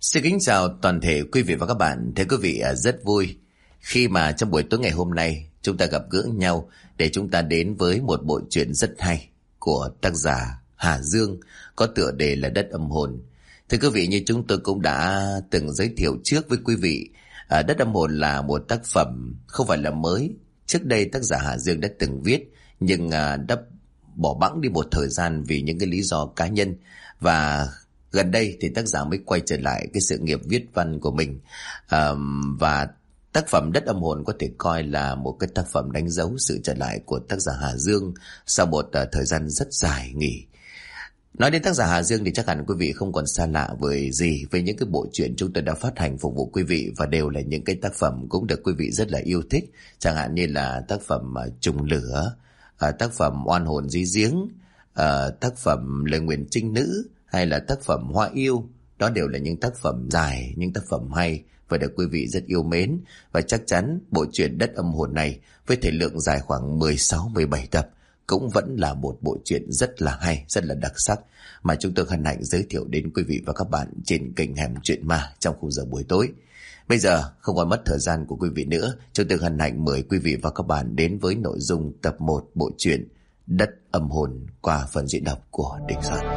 Xin kính chào toàn thể quý vị và các bạn. Thưa quý vị, rất vui khi mà trong buổi tối ngày hôm nay chúng ta gặp gỡ nhau để chúng ta đến với một bộ truyện rất hay của tác giả Hà Dương có tựa đề là Đất Âm Hồn. Thưa quý vị, như chúng tôi cũng đã từng giới thiệu trước với quý vị, Đất Âm Hồn là một tác phẩm không phải là mới. Trước đây tác giả Hà Dương đã từng viết nhưng đã bỏ bẵng đi một thời gian vì những cái lý do cá nhân, và gần đây thì tác giả mới quay trở lại cái sự nghiệp viết văn của mình. Và tác phẩm Đất Âm Hồn có thể coi là một cái tác phẩm đánh dấu sự trở lại của tác giả Hà Dương sau một thời gian rất dài nghỉ. Nói đến tác giả Hà Dương thì chắc hẳn quý vị không còn xa lạ với những cái bộ truyện chúng tôi đã phát hành phục vụ quý vị, và đều là những cái tác phẩm cũng được quý vị rất là yêu thích, chẳng hạn như là tác phẩm Trùng Lửa, tác phẩm Oan Hồn Dưới Giếng, tác phẩm Lời Nguyền Trinh Nữ, hay là tác phẩm Hoa Yêu. Đó đều là những tác phẩm dài, những tác phẩm hay và được quý vị rất yêu mến. Và chắc chắn bộ truyện Đất Âm Hồn này với thể lượng dài khoảng 16-17 tập cũng vẫn là một bộ truyện rất là hay, rất là đặc sắc mà chúng tôi hân hạnh giới thiệu đến quý vị và các bạn trên kênh Hẻm Chuyện Ma trong khung giờ buổi tối. Bây giờ không còn mất thời gian của quý vị nữa, chúng tôi hân hạnh mời quý vị và các bạn đến với nội dung tập 1 bộ truyện Đất Âm Hồn qua phần diễn đọc của Đình Soạn.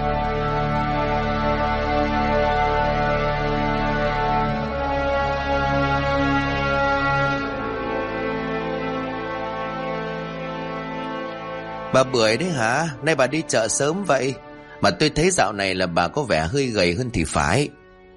Bà Bưởi đấy hả? Nay bà đi chợ sớm vậy? Mà tôi thấy dạo này là bà có vẻ hơi gầy hơn thì phải.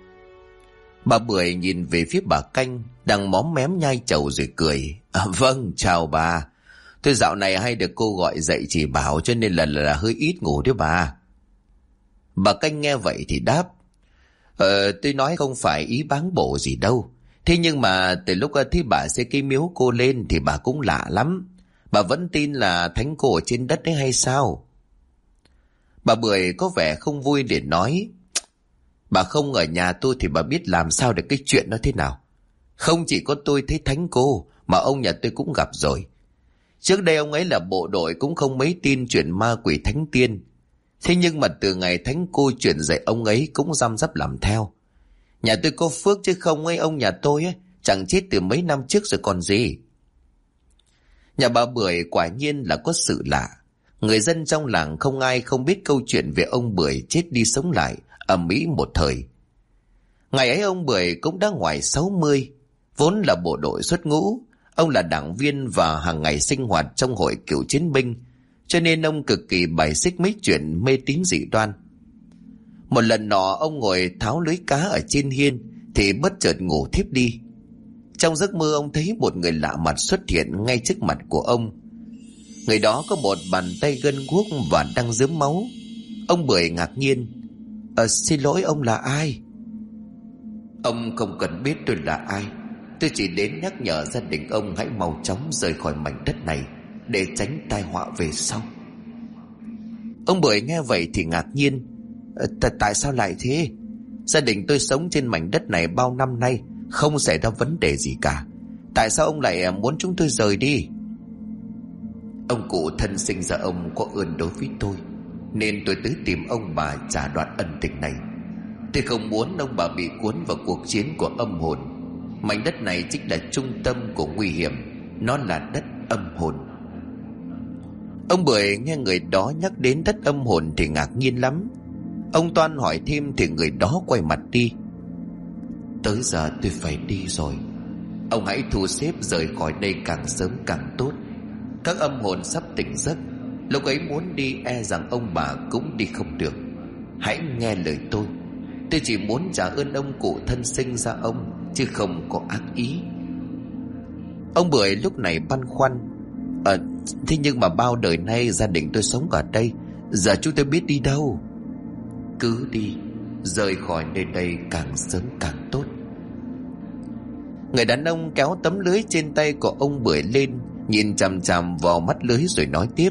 Bà Bưởi nhìn về phía bà Canh đang móm mém nhai trầu rồi cười. Vâng, chào bà. Tôi dạo này hay được cô gọi dậy chỉ bảo cho nên là hơi ít ngủ đấy bà. Bà Canh nghe vậy thì đáp. Tôi nói không phải ý báng bổ gì đâu. Thế nhưng mà từ lúc thấy bà xây cái miếu cô lên thì bà cũng lạ lắm. Bà vẫn tin là thánh cô ở trên đất đấy hay sao? Bà Bưởi có vẻ không vui để nói. Bà không ở nhà tôi thì bà biết làm sao được cái chuyện đó thế nào. Không chỉ có tôi thấy thánh cô mà ông nhà tôi cũng gặp rồi. Trước đây ông ấy là bộ đội cũng không mấy tin chuyện ma quỷ thánh tiên. Thế nhưng mà từ ngày thánh cô truyền dạy ông ấy cũng răm rắp làm theo. Nhà tôi có phước chứ không ấy, ông nhà tôi ấy chẳng chết từ mấy năm trước rồi còn gì. Nhà bà Bưởi quả nhiên là có sự lạ. Người dân trong làng không ai không biết câu chuyện về ông Bưởi chết đi sống lại ầm ĩ một thời. Ngày ấy ông Bưởi cũng đã ngoài 60, vốn là bộ đội xuất ngũ. Ông là đảng viên và hàng ngày sinh hoạt trong hội cựu chiến binh, cho nên ông cực kỳ bài xích mấy chuyện mê tín dị đoan. Một lần nọ ông ngồi tháo lưới cá ở trên hiên thì bất chợt ngủ thiếp đi. Trong giấc mơ ông thấy một người lạ mặt xuất hiện ngay trước mặt của ông. Người đó có một bàn tay gân guốc và đang rớm máu. Ông Bưởi ngạc nhiên. Xin lỗi, ông là ai? Ông không cần biết tôi là ai. Tôi chỉ đến nhắc nhở gia đình ông hãy mau chóng rời khỏi mảnh đất này để tránh tai họa về sau. Ông Bưởi nghe vậy thì ngạc nhiên. Tại sao lại thế? Gia đình tôi sống trên mảnh đất này bao năm nay, không xảy ra vấn đề gì cả. Tại sao ông lại muốn chúng tôi rời đi? Ông cụ thân sinh ra ông có ơn đối với tôi, nên tôi tới tìm ông bà trả đoạn ân tình này. Tôi không muốn ông bà bị cuốn vào cuộc chiến của âm hồn. Mảnh đất này chính là trung tâm của nguy hiểm. Nó là đất âm hồn. Ông Bưởi nghe người đó nhắc đến đất âm hồn thì ngạc nhiên lắm. Ông toan hỏi thêm thì người đó quay mặt đi. Tới giờ tôi phải đi rồi. Ông hãy thu xếp rời khỏi đây càng sớm càng tốt. Các âm hồn sắp tỉnh giấc, lúc ấy muốn đi e rằng ông bà cũng đi không được. Hãy nghe lời tôi. Tôi chỉ muốn trả ơn ông cụ thân sinh ra ông, chứ không có ác ý. Ông Bưởi lúc này băn khoăn. Thế nhưng mà bao đời nay gia đình tôi sống ở đây, giờ chúng tôi biết đi đâu? Cứ đi, rời khỏi nơi đây càng sớm càng tốt. Người đàn ông kéo tấm lưới trên tay của ông Bưởi lên, nhìn chằm chằm vào mắt lưới rồi nói tiếp.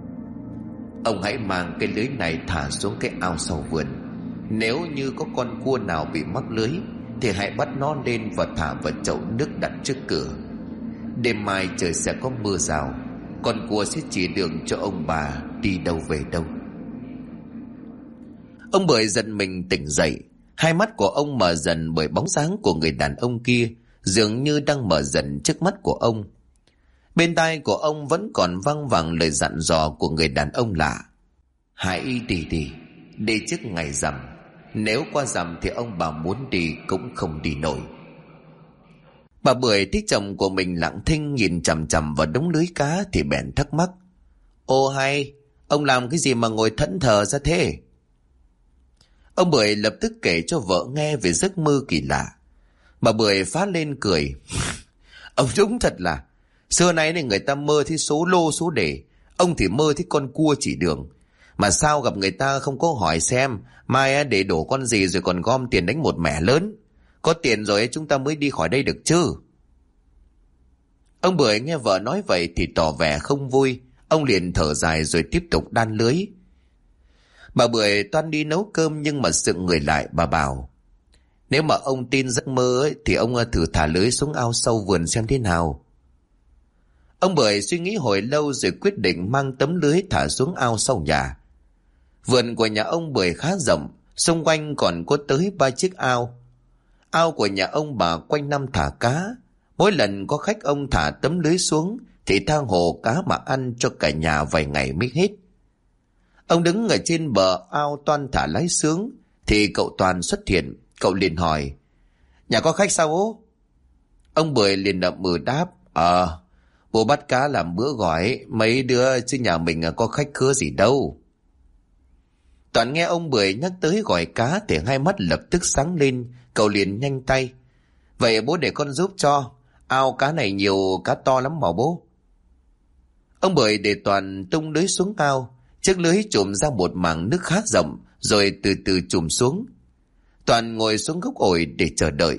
Ông hãy mang cái lưới này thả xuống cái ao sau vườn. Nếu như có con cua nào bị mắc lưới thì hãy bắt nó lên và thả vào chậu nước đặt trước cửa. Đêm mai trời sẽ có mưa rào, con cua sẽ chỉ đường cho ông bà đi đâu về đâu. Ông Bưởi giật mình tỉnh dậy. Hai mắt của ông mở dần bởi bóng dáng của người đàn ông kia, dường như đang mở dần trước mắt của ông. Bên tai của ông vẫn còn văng vẳng lời dặn dò của người đàn ông lạ. Hãy đi trước ngày rằm. Nếu qua rằm thì ông bà muốn đi cũng không đi nổi. Bà Bưởi thấy chồng của mình lặng thinh nhìn chằm chằm vào đống lưới cá thì bèn thắc mắc. Ô hay, ông làm cái gì mà ngồi thẫn thờ ra thế? Ông Bưởi lập tức kể cho vợ nghe về giấc mơ kỳ lạ. Bà Bưởi phá lên cười. Ông đúng thật là, xưa nay này người ta mơ thấy số lô số đề, ông thì mơ thấy con cua chỉ đường. Mà sao gặp người ta không có hỏi xem mai để đổ con gì rồi còn gom tiền đánh một mẻ lớn. Có tiền rồi chúng ta mới đi khỏi đây được chứ. Ông Bưởi nghe vợ nói vậy thì tỏ vẻ không vui. Ông liền thở dài rồi tiếp tục đan lưới. Bà Bưởi toan đi nấu cơm nhưng mà sững người lại. Bà bảo, nếu mà ông tin giấc mơ ấy, thì ông thử thả lưới xuống ao sâu vườn xem thế nào. Ông Bưởi suy nghĩ hồi lâu rồi quyết định mang tấm lưới thả xuống ao sau nhà. Vườn của nhà ông Bưởi khá rộng, xung quanh còn có tới 3 chiếc ao. Ao của nhà ông bà quanh năm thả cá. Mỗi lần có khách ông thả tấm lưới xuống thì tha hồ cá mà ăn cho cả nhà vài ngày mới hết. Ông đứng ở trên bờ ao toan thả lái sướng thì cậu Toàn xuất hiện. Cậu liền hỏi, nhà có khách sao bố? Ông Bưởi liền đậm đáp, bố bắt cá làm bữa gọi mấy đứa chứ nhà mình có khách khứa gì đâu. Toàn nghe ông Bưởi nhắc tới gọi cá thì hai mắt lập tức sáng lên. Cậu liền nhanh tay, vậy bố để con giúp cho, ao cá này nhiều cá to lắm mà bố. Ông Bưởi để Toàn tung lưới xuống ao. Chiếc lưới trùm ra một mảng nước khá rộng rồi từ từ trùm xuống. Toàn ngồi xuống gốc ổi để chờ đợi.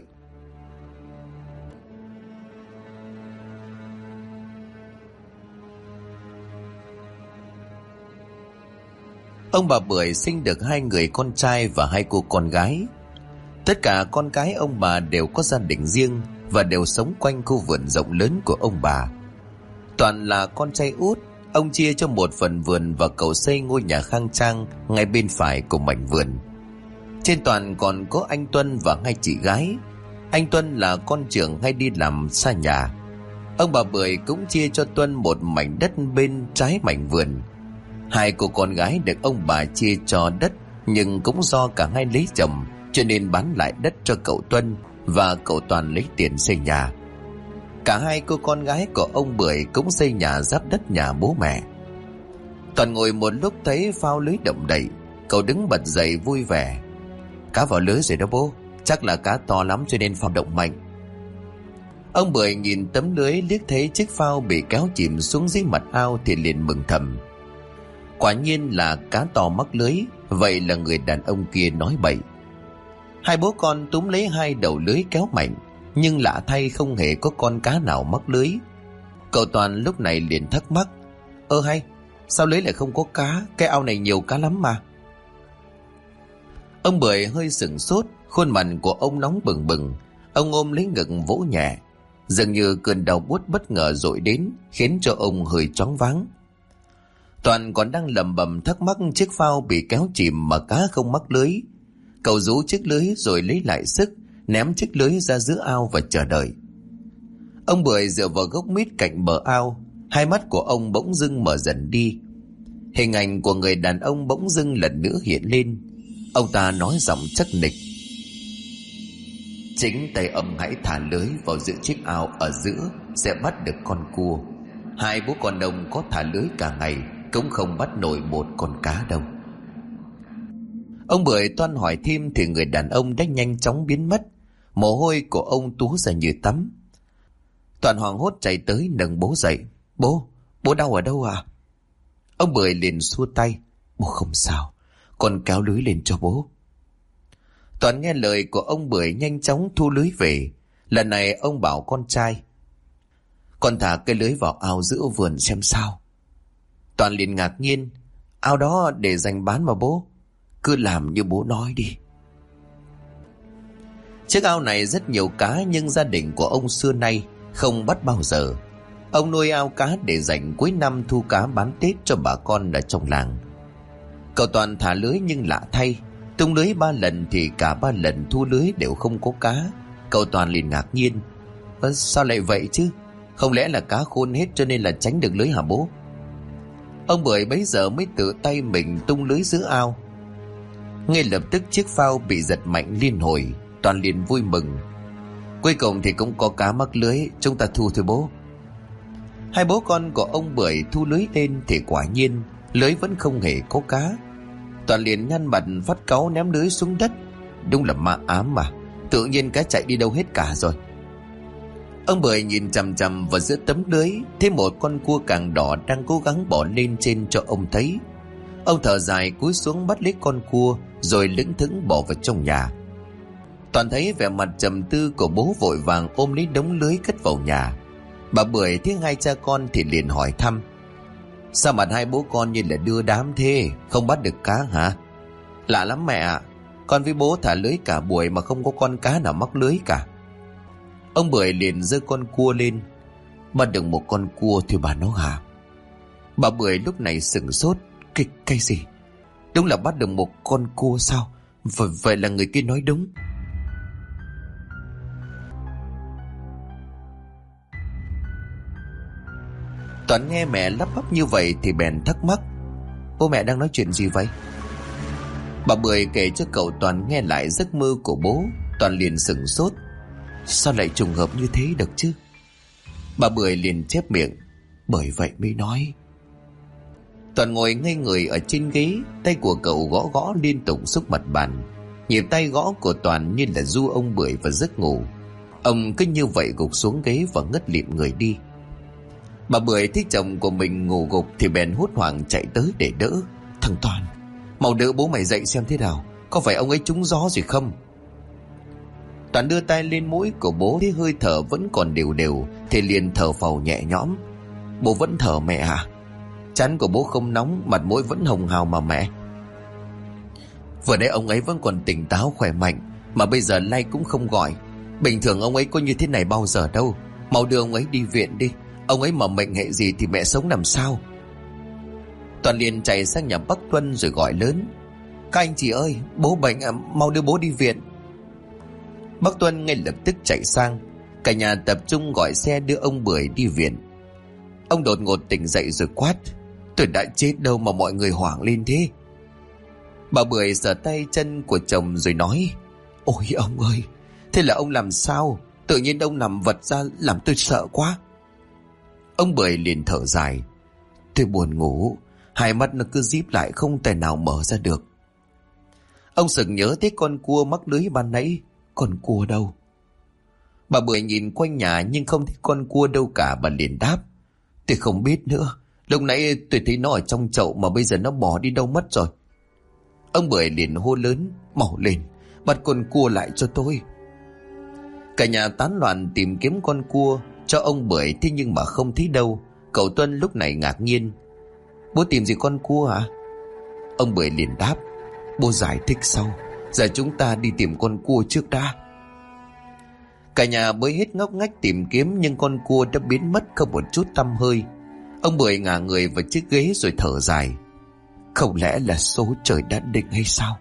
Ông bà Bưởi sinh được 2 người con trai và 2 cô con gái. Tất cả con cái ông bà đều có gia đình riêng và đều sống quanh khu vườn rộng lớn của ông bà. Toàn là con trai út. Ông chia cho một phần vườn và cậu xây ngôi nhà khang trang ngay bên phải của mảnh vườn. Trên Toàn còn có anh Tuân và 2 chị gái. Anh Tuân là con trưởng hay đi làm xa nhà. Ông bà Bưởi cũng chia cho Tuân một mảnh đất bên trái mảnh vườn. 2 cô con gái được ông bà chia cho đất, nhưng cũng do cả hai lấy chồng cho nên bán lại đất cho cậu Tuân và cậu Toàn lấy tiền xây nhà. Cả 2 cô con gái của ông Bưởi cũng xây nhà giáp đất nhà bố mẹ. Toàn ngồi một lúc thấy phao lưới động đậy, cậu đứng bật dậy vui vẻ. Cá vào lưới rồi đó bố, chắc là cá to lắm cho nên phao động mạnh. Ông Bưởi nhìn tấm lưới liếc thấy chiếc phao bị kéo chìm xuống dưới mặt ao thì liền mừng thầm. Quả nhiên là cá to mắc lưới, vậy là người đàn ông kia nói bậy. 2 bố con túm lấy 2 đầu lưới kéo mạnh, nhưng lạ thay không hề có con cá nào mắc lưới. Cậu Toàn lúc này liền thắc mắc, hay, sao lưới lại không có cá, cái ao này nhiều cá lắm mà. Ông Bưởi hơi sửng sốt, khuôn mặt của ông nóng bừng bừng. Ông ôm lấy ngực vỗ nhẹ, dường như cơn đau buốt bất ngờ dội đến khiến cho ông hơi choáng váng. Toàn còn đang lẩm bẩm thắc mắc chiếc phao bị kéo chìm mà cá không mắc lưới. Cậu rú chiếc lưới rồi lấy lại sức, ném chiếc lưới ra giữa ao và chờ đợi. Ông Bưởi dựa vào gốc mít cạnh bờ ao, hai mắt của ông bỗng dưng mở dần đi. Hình ảnh của người đàn ông bỗng dưng lần nữa hiện lên. Ông ta nói giọng chắc nịch, chính tay ông hãy thả lưới vào giữa chiếc ao ở giữa sẽ bắt được con cua. 2 bố con ông có thả lưới cả ngày cũng không bắt nổi một con cá đâu. Ông Bưởi toan hỏi thêm thì người đàn ông đã nhanh chóng biến mất. Mồ hôi của ông túa ra như tắm. Toàn hoảng hốt chạy tới nâng bố dậy. Bố đau ở đâu à? Ông Bưởi liền xua tay. Bố không sao, con kéo lưới lên cho bố. Toàn nghe lời của ông Bưởi nhanh chóng thu lưới về. Lần này ông bảo con trai, con thả cái lưới vào ao giữa vườn xem sao. Toàn liền ngạc nhiên, ao đó để dành bán mà bố, cứ làm như bố nói đi. Chiếc ao này rất nhiều cá nhưng gia đình của ông xưa nay không bắt bao giờ. Ông nuôi ao cá để dành cuối năm thu cá bán Tết cho bà con ở trong làng. Cậu Toàn thả lưới nhưng lạ thay, Tung lưới 3 lần thì cả 3 lần thu lưới đều không có cá. Cậu Toàn liền ngạc nhiên. Sao lại vậy chứ? Không lẽ là cá khôn hết cho nên là tránh được lưới hả bố? Ông Bưởi bấy giờ mới tự tay mình tung lưới giữa ao. Ngay lập tức chiếc phao bị giật mạnh liên hồi. Toàn liền vui mừng. Cuối cùng thì cũng có cá mắc lưới, chúng ta thu thôi bố. Hai bố con của ông Bưởi thu lưới lên thì quả nhiên lưới vẫn không hề có cá. Toàn liền nhăn mặt phát cáu ném lưới xuống đất. Đúng là ma ám mà, tự nhiên cá chạy đi đâu hết cả rồi. Ông Bưởi nhìn chằm chằm vào giữa tấm lưới, thấy một con cua càng đỏ đang cố gắng bỏ lên trên cho ông thấy. Ông thở dài cúi xuống bắt lấy con cua rồi lững thững bỏ vào trong nhà. Toàn thấy vẻ mặt trầm tư của bố vội vàng ôm lấy đống lưới cất vào nhà. Bà Bưởi thấy hai cha con thì liền hỏi thăm. Sao mặt hai bố con như là đưa đám thế, không bắt được cá hả? Lạ lắm mẹ ạ, con với bố thả lưới cả buổi mà không có con cá nào mắc lưới cả. Ông Bưởi liền giơ con cua lên. Bắt được một con cua thì bà nó hả? Bà Bưởi lúc này sửng sốt. Cái gì? Đúng là bắt được một con cua sao? Vậy là người kia nói đúng. Toàn nghe mẹ lắp bắp như vậy thì bèn thắc mắc. Bố mẹ đang nói chuyện gì vậy? Bà Bưởi kể cho cậu Toàn nghe lại giấc mơ của bố. Toàn liền sửng sốt. Sao lại trùng hợp như thế được chứ? Bà Bưởi liền chép miệng. Bởi vậy mới nói. Toàn ngồi ngây người ở trên ghế, tay của cậu gõ gõ liên tục xúc mặt bàn. Nhịp tay gõ của Toàn như là du ông Bưởi vào giấc ngủ. Ông cứ như vậy gục xuống ghế và ngất lịm người đi. Bà Bưởi thấy chồng của mình ngủ gục thì bèn hốt hoảng chạy tới để đỡ. Thằng Toàn, mau đỡ bố mày dậy xem thế nào, có phải ông ấy trúng gió gì không? Toàn đưa tay lên mũi của bố, thấy hơi thở vẫn còn đều đều thì liền thở phào nhẹ nhõm. Bố vẫn thở mẹ à? Trán của bố không nóng, mặt mũi vẫn hồng hào mà mẹ. Vừa nãy ông ấy vẫn còn tỉnh táo khỏe mạnh, mà bây giờ lay cũng không gọi. Bình thường ông ấy có như thế này bao giờ đâu. Mau đưa ông ấy đi viện đi. Ông ấy mà mệnh hệ gì thì mẹ sống làm sao? Toàn liền chạy sang nhà bác Tuân rồi gọi lớn. Các anh chị ơi, bố bệnh à, mau đưa bố đi viện. Bác Tuân ngay lập tức chạy sang. Cả nhà tập trung gọi xe đưa ông Bưởi đi viện. Ông đột ngột tỉnh dậy rồi quát. Tôi đã chết đâu mà mọi người hoảng lên thế? Bà Bưởi giở tay chân của chồng rồi nói. Ôi ông ơi, thế là ông làm sao? Tự nhiên ông nằm vật ra làm tôi sợ quá. Ông Bưởi liền thở dài. Tôi buồn ngủ, hai mắt nó cứ díp lại không thể nào mở ra được. Ông sực nhớ tới con cua mắc lưới ban nãy. Con cua đâu? Bà Bưởi nhìn quanh nhà nhưng không thấy con cua đâu cả. Bà liền đáp. Tôi không biết nữa. Lúc nãy tôi thấy nó ở trong chậu mà bây giờ nó bỏ đi đâu mất rồi. Ông Bưởi liền hô lớn. Mau lên, bắt con cua lại cho tôi. Cả nhà tán loạn tìm kiếm con cua cho ông Bưởi, thế nhưng mà không thấy đâu. Cậu Tuân lúc này ngạc nhiên. Bố tìm gì con cua hả? Ông Bưởi liền đáp. Bố giải thích sau, giờ chúng ta đi tìm con cua trước đã. Cả nhà bới hết ngóc ngách tìm kiếm nhưng con cua đã biến mất không một chút tăm hơi. Ông Bưởi ngả người vào chiếc ghế rồi thở dài. Không lẽ là số trời đã định hay sao?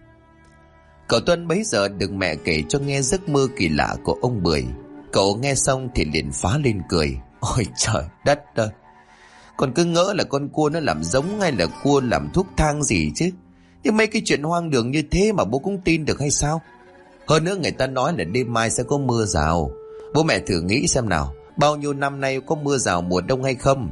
Cậu Tuân bấy giờ được mẹ kể cho nghe giấc mơ kỳ lạ của ông Bưởi. Cậu nghe xong thì liền phá lên cười. Ôi trời đất ơi, còn cứ ngỡ là con cua nó làm giống hay là cua làm thuốc thang gì chứ. Nhưng mấy cái chuyện hoang đường như thế mà bố cũng tin được hay sao? Hơn nữa người ta nói là đêm mai sẽ có mưa rào. Bố mẹ thử nghĩ xem nào, bao nhiêu năm nay có mưa rào mùa đông hay không?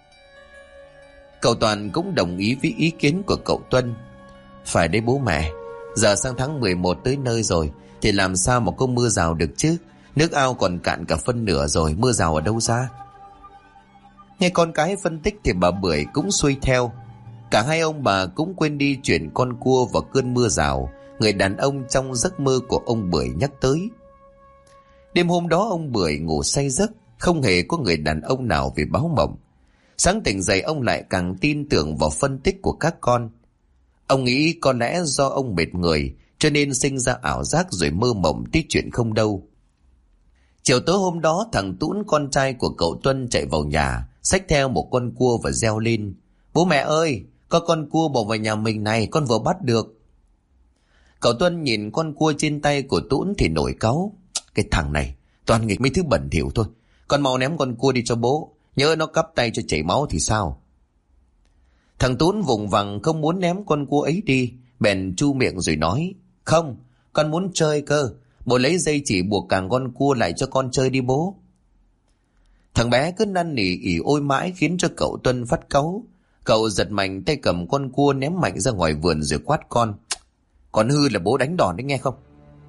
Cậu Toàn cũng đồng ý với ý kiến của cậu Tuân. Phải đấy bố mẹ, giờ sang tháng 11 tới nơi rồi thì làm sao mà có mưa rào được chứ? Nước ao còn cạn cả phân nửa rồi, mưa rào ở đâu ra? Nghe con cái phân tích thì bà Bưởi cũng xuôi theo. Cả hai ông bà cũng quên đi chuyện con cua vào cơn mưa rào người đàn ông trong giấc mơ của ông Bưởi nhắc tới. Đêm hôm đó ông Bưởi ngủ say giấc, không hề có người đàn ông nào về báo mộng. Sáng tỉnh dậy ông lại càng tin tưởng vào phân tích của các con. Ông nghĩ có lẽ do ông mệt người cho nên sinh ra ảo giác rồi mơ mộng tí chuyện không đâu. Chiều tối hôm đó thằng Tún con trai của cậu Tuân chạy vào nhà, xách theo một con cua và reo lên. Bố mẹ ơi, có con cua bò vào nhà mình này, con vừa bắt được. Cậu Tuân nhìn con cua trên tay của Tún thì nổi cáu. Cái thằng này toàn nghịch mấy thứ bẩn thỉu thôi. Con mau ném con cua đi cho bố, nhớ nó cắp tay cho chảy máu thì sao. Thằng Tún vùng vằng không muốn ném con cua ấy đi, bèn chu miệng rồi nói: Không, con muốn chơi cơ. Bố lấy dây chỉ buộc càng con cua lại cho con chơi đi bố. Thằng bé cứ năn nỉ ỉ ôi mãi khiến cho cậu Tuân phát cáu. Cậu giật mạnh tay cầm con cua ném mạnh ra ngoài vườn rồi quát con: Còn hư là bố đánh đòn đấy nghe không.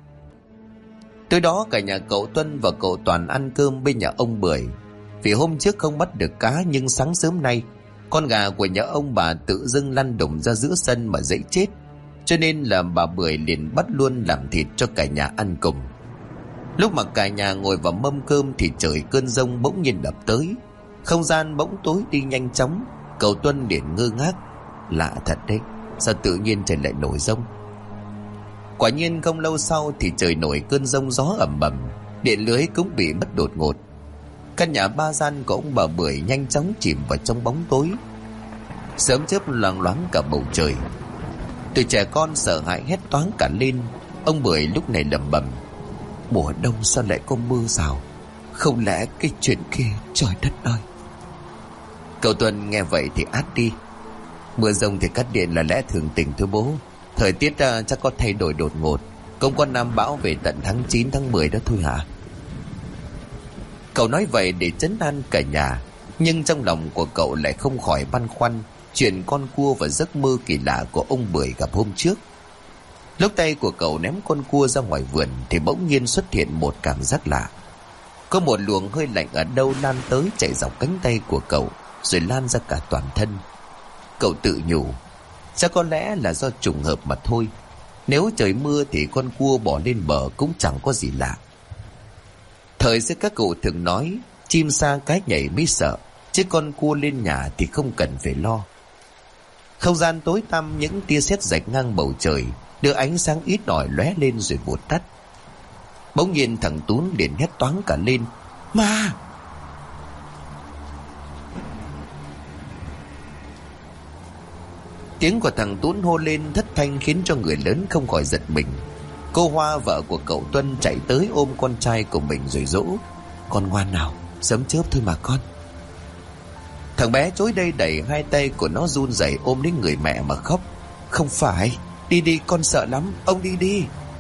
Tới đó cả nhà cậu Tuân và cậu Toàn ăn cơm bên nhà ông Bưởi. Vì hôm trước không bắt được cá, nhưng sáng sớm nay con gà của nhà ông bà tự dưng lăn đùng ra giữa sân mà dẫy chết, cho nên là bà Bưởi liền bắt luôn làm thịt cho cả nhà ăn cùng. Lúc mà cả nhà ngồi vào mâm cơm thì trời cơn giông bỗng nhiên đập tới, không gian bỗng tối đi nhanh chóng. Cậu Tuân liền ngơ ngác: Lạ thật đấy, sao tự nhiên trời lại nổi giông. Quả nhiên không lâu sau thì trời nổi cơn giông gió ầm ầm, điện lưới cũng bị mất đột ngột. Căn nhà ba gian của ông bà Bưởi nhanh chóng chìm vào trong bóng tối. Sớm chớp loang loáng cả bầu trời. Tụi trẻ con sợ hãi hét toáng cả lên. Ông Bưởi lúc này lẩm bẩm: Mùa đông sao lại có mưa rào, không lẽ cái chuyện kia trời đất ơi. Cậu Tuân nghe vậy thì át đi: Mưa giông thì cắt điện là lẽ thường tình thôi bố. Thời tiết chắc có thay đổi đột ngột, không có nam bão về tận tháng 9 tháng 10 đó thôi hả. Cậu nói vậy để trấn an cả nhà, nhưng trong lòng của cậu lại không khỏi băn khoăn chuyện con cua và giấc mơ kỳ lạ của ông Bưởi gặp hôm trước. Lúc tay của cậu ném con cua ra ngoài vườn thì bỗng nhiên xuất hiện một cảm giác lạ. Có một luồng hơi lạnh ở đâu lan tới, chạy dọc cánh tay của cậu rồi lan ra cả toàn thân. Cậu tự nhủ chắc có lẽ là do trùng hợp mà thôi. Nếu trời mưa thì con cua bỏ lên bờ cũng chẳng có gì lạ. Thời xưa các cụ thường nói chim sa cái nhảy mới sợ, chứ con cua lên nhà thì không cần phải lo. Không gian tối tăm, những tia sét rạch ngang bầu trời đưa ánh sáng ít ỏi lóe lên rồi vụt tắt. Bỗng nhiên thằng Tún liền hét toáng cả lên: Ma! Tiếng của thằng Tún hô lên thất thanh khiến cho người lớn không khỏi giật mình. Cô Hoa, vợ của cậu Tuân, chạy tới ôm con trai của mình rồi dỗ: Con ngoan nào, sớm chớp thôi mà con. Thằng bé chối đây đẩy, hai tay của nó run rẩy ôm lấy người mẹ mà khóc: Không phải, đi đi, con sợ lắm, ông đi đi.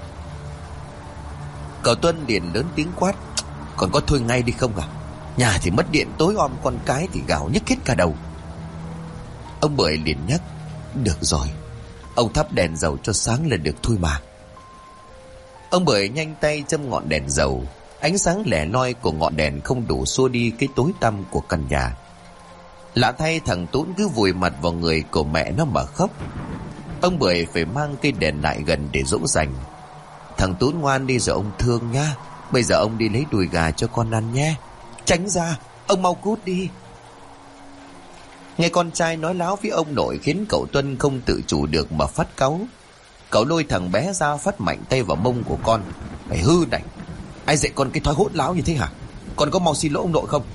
Cậu Tuân liền lớn tiếng quát: Còn có thôi ngay đi không à? Nhà thì mất điện, tối om con cái thì gào nhức hết cả đầu. Ông Bưởi liền nhắc: Được rồi, ông thắp đèn dầu cho sáng là được thôi mà. Ông Bưởi nhanh tay châm ngọn đèn dầu. Ánh sáng lẻ loi của ngọn đèn không đủ xua đi cái tối tăm của căn nhà. Lạ thay, thằng Tún cứ vùi mặt vào người của mẹ nó mà khóc. Ông Bưởi phải mang cây đèn lại gần để dỗ dành: Thằng Tún ngoan đi rồi ông thương nha. Bây giờ ông đi lấy đùi gà cho con ăn nhé. Tránh ra, ông mau cút đi. Nghe con trai nói láo với ông nội khiến cậu Tuân không tự chủ được mà phát cáu. Cậu lôi thằng bé ra phát mạnh tay vào mông của con: Mày hư này, ai dạy con cái thói hỗn láo như thế hả? Con có mau xin lỗi ông nội không?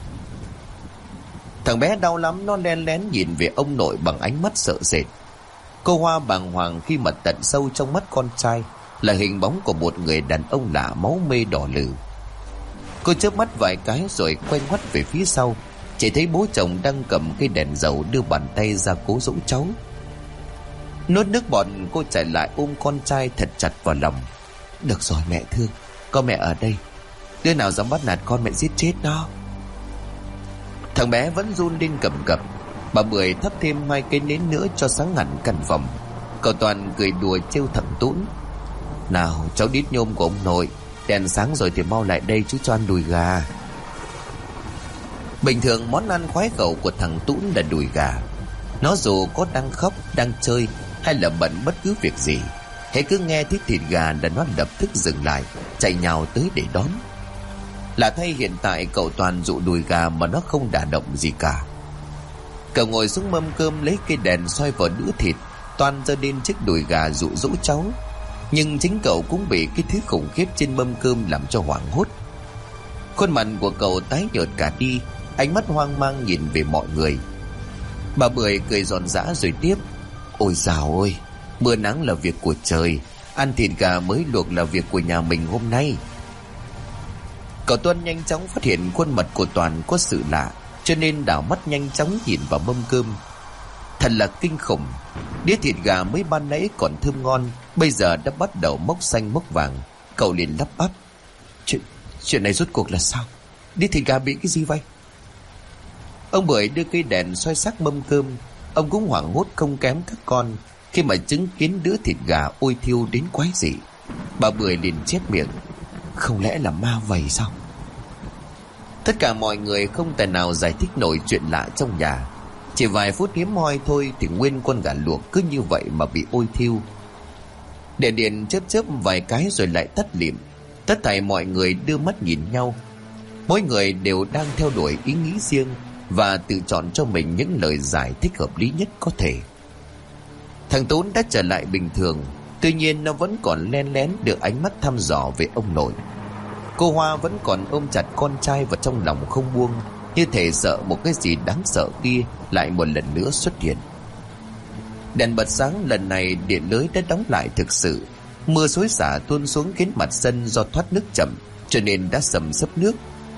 Thằng bé đau lắm, nó len lén nhìn về ông nội bằng ánh mắt sợ sệt. Cô Hoa bàng hoàng khi mà tận sâu trong mắt con trai là hình bóng của một người đàn ông lạ, máu mê đỏ lừ. Cô chớp mắt vài cái rồi quay ngoắt về phía sau, chỉ thấy bố chồng đang cầm cây đèn dầu đưa bàn tay ra cố dỗ cháu. Nuốt nước bọt, cô chạy lại ôm con trai thật chặt vào lòng: Được rồi mẹ thương, có mẹ ở đây, đứa nào dám bắt nạt con mẹ giết chết nó. Thằng bé vẫn run lên cầm cập. Bà Bưởi thắp thêm 2 cây nến nữa cho sáng hẳn căn phòng. Cậu Toàn cười đùa trêu thằng Tún: Nào cháu đít nhôm của ông nội, đèn sáng rồi thì mau lại đây chú cho ăn đùi gà. Bình thường món ăn khoái khẩu của thằng Tún là đùi gà. Nó dù có đang khóc, đang chơi hay là bận bất cứ việc gì, hễ cứ nghe thấy thịt gà là nó lập tức dừng lại, chạy nhào tới để đón. Lạ thay, hiện tại cậu Toàn dụ đùi gà mà nó không đả động gì cả. Cậu ngồi xuống mâm cơm lấy cây đèn soi vào đũa thịt, Toàn giơ lên chiếc đùi gà dụ dỗ cháu. Nhưng chính cậu cũng bị cái thứ khủng khiếp trên mâm cơm làm cho hoảng hốt. Khuôn mặt của cậu tái nhợt cả đi, ánh mắt hoang mang nhìn về mọi người. Bà Bưởi cười giòn giã rồi tiếp: Ôi dào ôi, mưa nắng là việc của trời, Ăn thịt gà mới luộc là việc của nhà mình hôm nay. Cậu Tuân nhanh chóng phát hiện khuôn mặt của Toàn có sự lạ, cho nên đảo mắt nhanh chóng nhìn vào mâm cơm. Thật là kinh khủng. Đĩa thịt gà mới ban nãy còn thơm ngon, bây giờ đã bắt đầu mốc xanh mốc vàng. Cậu liền lắp bắp: Chuyện này rốt cuộc là sao? Đĩa thịt gà bị cái gì vậy? Ông Bưởi đưa cây đèn soi sắc mâm cơm. Ông cũng hoảng hốt không kém các con khi mà chứng kiến đĩa thịt gà ôi thiêu đến quái dị. Bà Bưởi liền chép miệng: Không lẽ là ma vầy sao? Tất cả mọi người không tài nào giải thích nổi chuyện lạ trong nhà. Chỉ vài phút hiếm hoi thôi thì nguyên con gà luộc cứ như vậy mà bị ôi thiêu. Đèn điện chớp chớp vài cái rồi lại tắt lịm. Tất thảy mọi người đưa mắt nhìn nhau. Mỗi người đều đang theo đuổi ý nghĩ riêng và tự chọn cho mình những lời giải thích hợp lý nhất có thể. Thằng Tún đã trở lại bình thường, tuy nhiên nó vẫn còn len lén được ánh mắt thăm dò về ông nội. Cô Hoa vẫn còn ôm chặt con trai vào trong lòng không buông, như thể sợ một cái gì đáng sợ kia lại một lần nữa xuất hiện. Đèn bật sáng lần này điện lưới đã đóng lại thực sự. Mưa xối xả tuôn xuống khiến mặt sân do thoát nước chậm cho nên đã sầm xấp nước.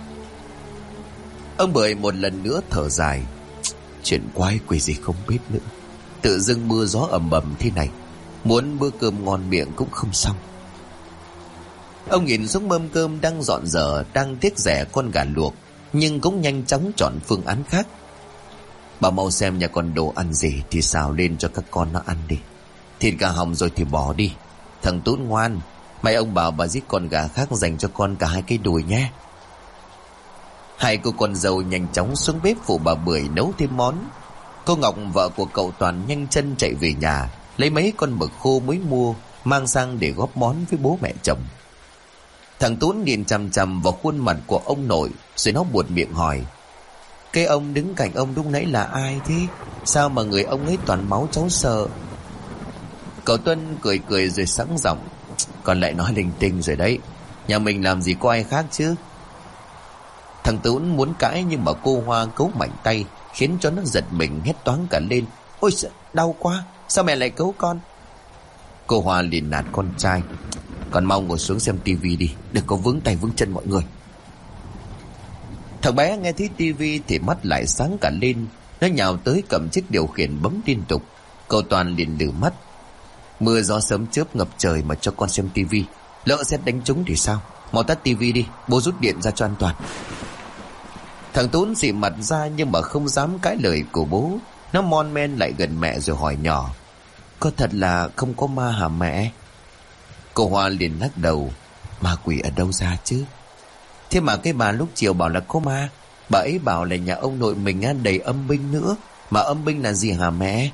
Ông Bưởi một lần nữa thở dài: Chuyện quái quỷ gì không biết nữa. Tự dưng mưa gió ầm ầm thế này, muốn bữa cơm ngon miệng cũng không xong. Ông nhìn xuống mâm cơm đang dọn dở, đang tiếc rẻ con gà luộc, nhưng cũng nhanh chóng chọn phương án khác. Bà mau xem nhà con đồ ăn gì thì xào lên cho các con nó ăn đi. Thịt gà hỏng rồi thì bỏ đi. Thằng Tún ngoan, mày ông bảo bà giết con gà khác dành cho con cả 2 cái đùi nhé. Hai cô con dâu nhanh chóng xuống bếp phụ bà Bưởi nấu thêm món. Cô Ngọc, vợ của cậu Toàn, nhanh chân chạy về nhà lấy mấy con mực khô mới mua mang sang để góp món với bố mẹ chồng. Thằng Tún nhìn chằm chằm vào khuôn mặt của ông nội rồi nó buột miệng hỏi: Cái ông đứng cạnh ông lúc nãy là ai thế? Sao mà người ông ấy toàn máu cháu sợ? Cậu Tuân cười cười rồi sẵn giọng: Con lại nói linh tinh rồi đấy. Nhà mình làm gì có ai khác chứ? Thằng Tún muốn cãi nhưng mà cô Hoa cấu mạnh tay khiến cho nó giật mình hét toáng cả lên: Ôi đau quá, sao mẹ lại cấu con? Cô Hoa liền nạt con trai: Con mau ngồi xuống xem tivi đi, đừng có vướng tay vướng chân mọi người. Thằng bé nghe thấy tivi thì mắt lại sáng cả lên. Nó nhào tới cầm chiếc điều khiển bấm liên tục. Cậu Toàn liền lử mắt: Mưa gió sớm chớp ngập trời mà cho con xem tivi, lỡ xét đánh trúng thì sao? Mau tắt tivi đi, bố rút điện ra cho an toàn. Thằng Tún xị mặt ra nhưng mà không dám cãi lời của bố. Nó mon men lại gần mẹ rồi hỏi nhỏ: Có thật là không có ma hả mẹ? Cô Hoa liền lắc đầu: Ma quỷ ở đâu ra chứ? Thế mà cái bà lúc chiều bảo là có ma, bà ấy bảo là nhà ông nội mình đầy âm binh nữa. Mà âm binh là gì hả mẹ?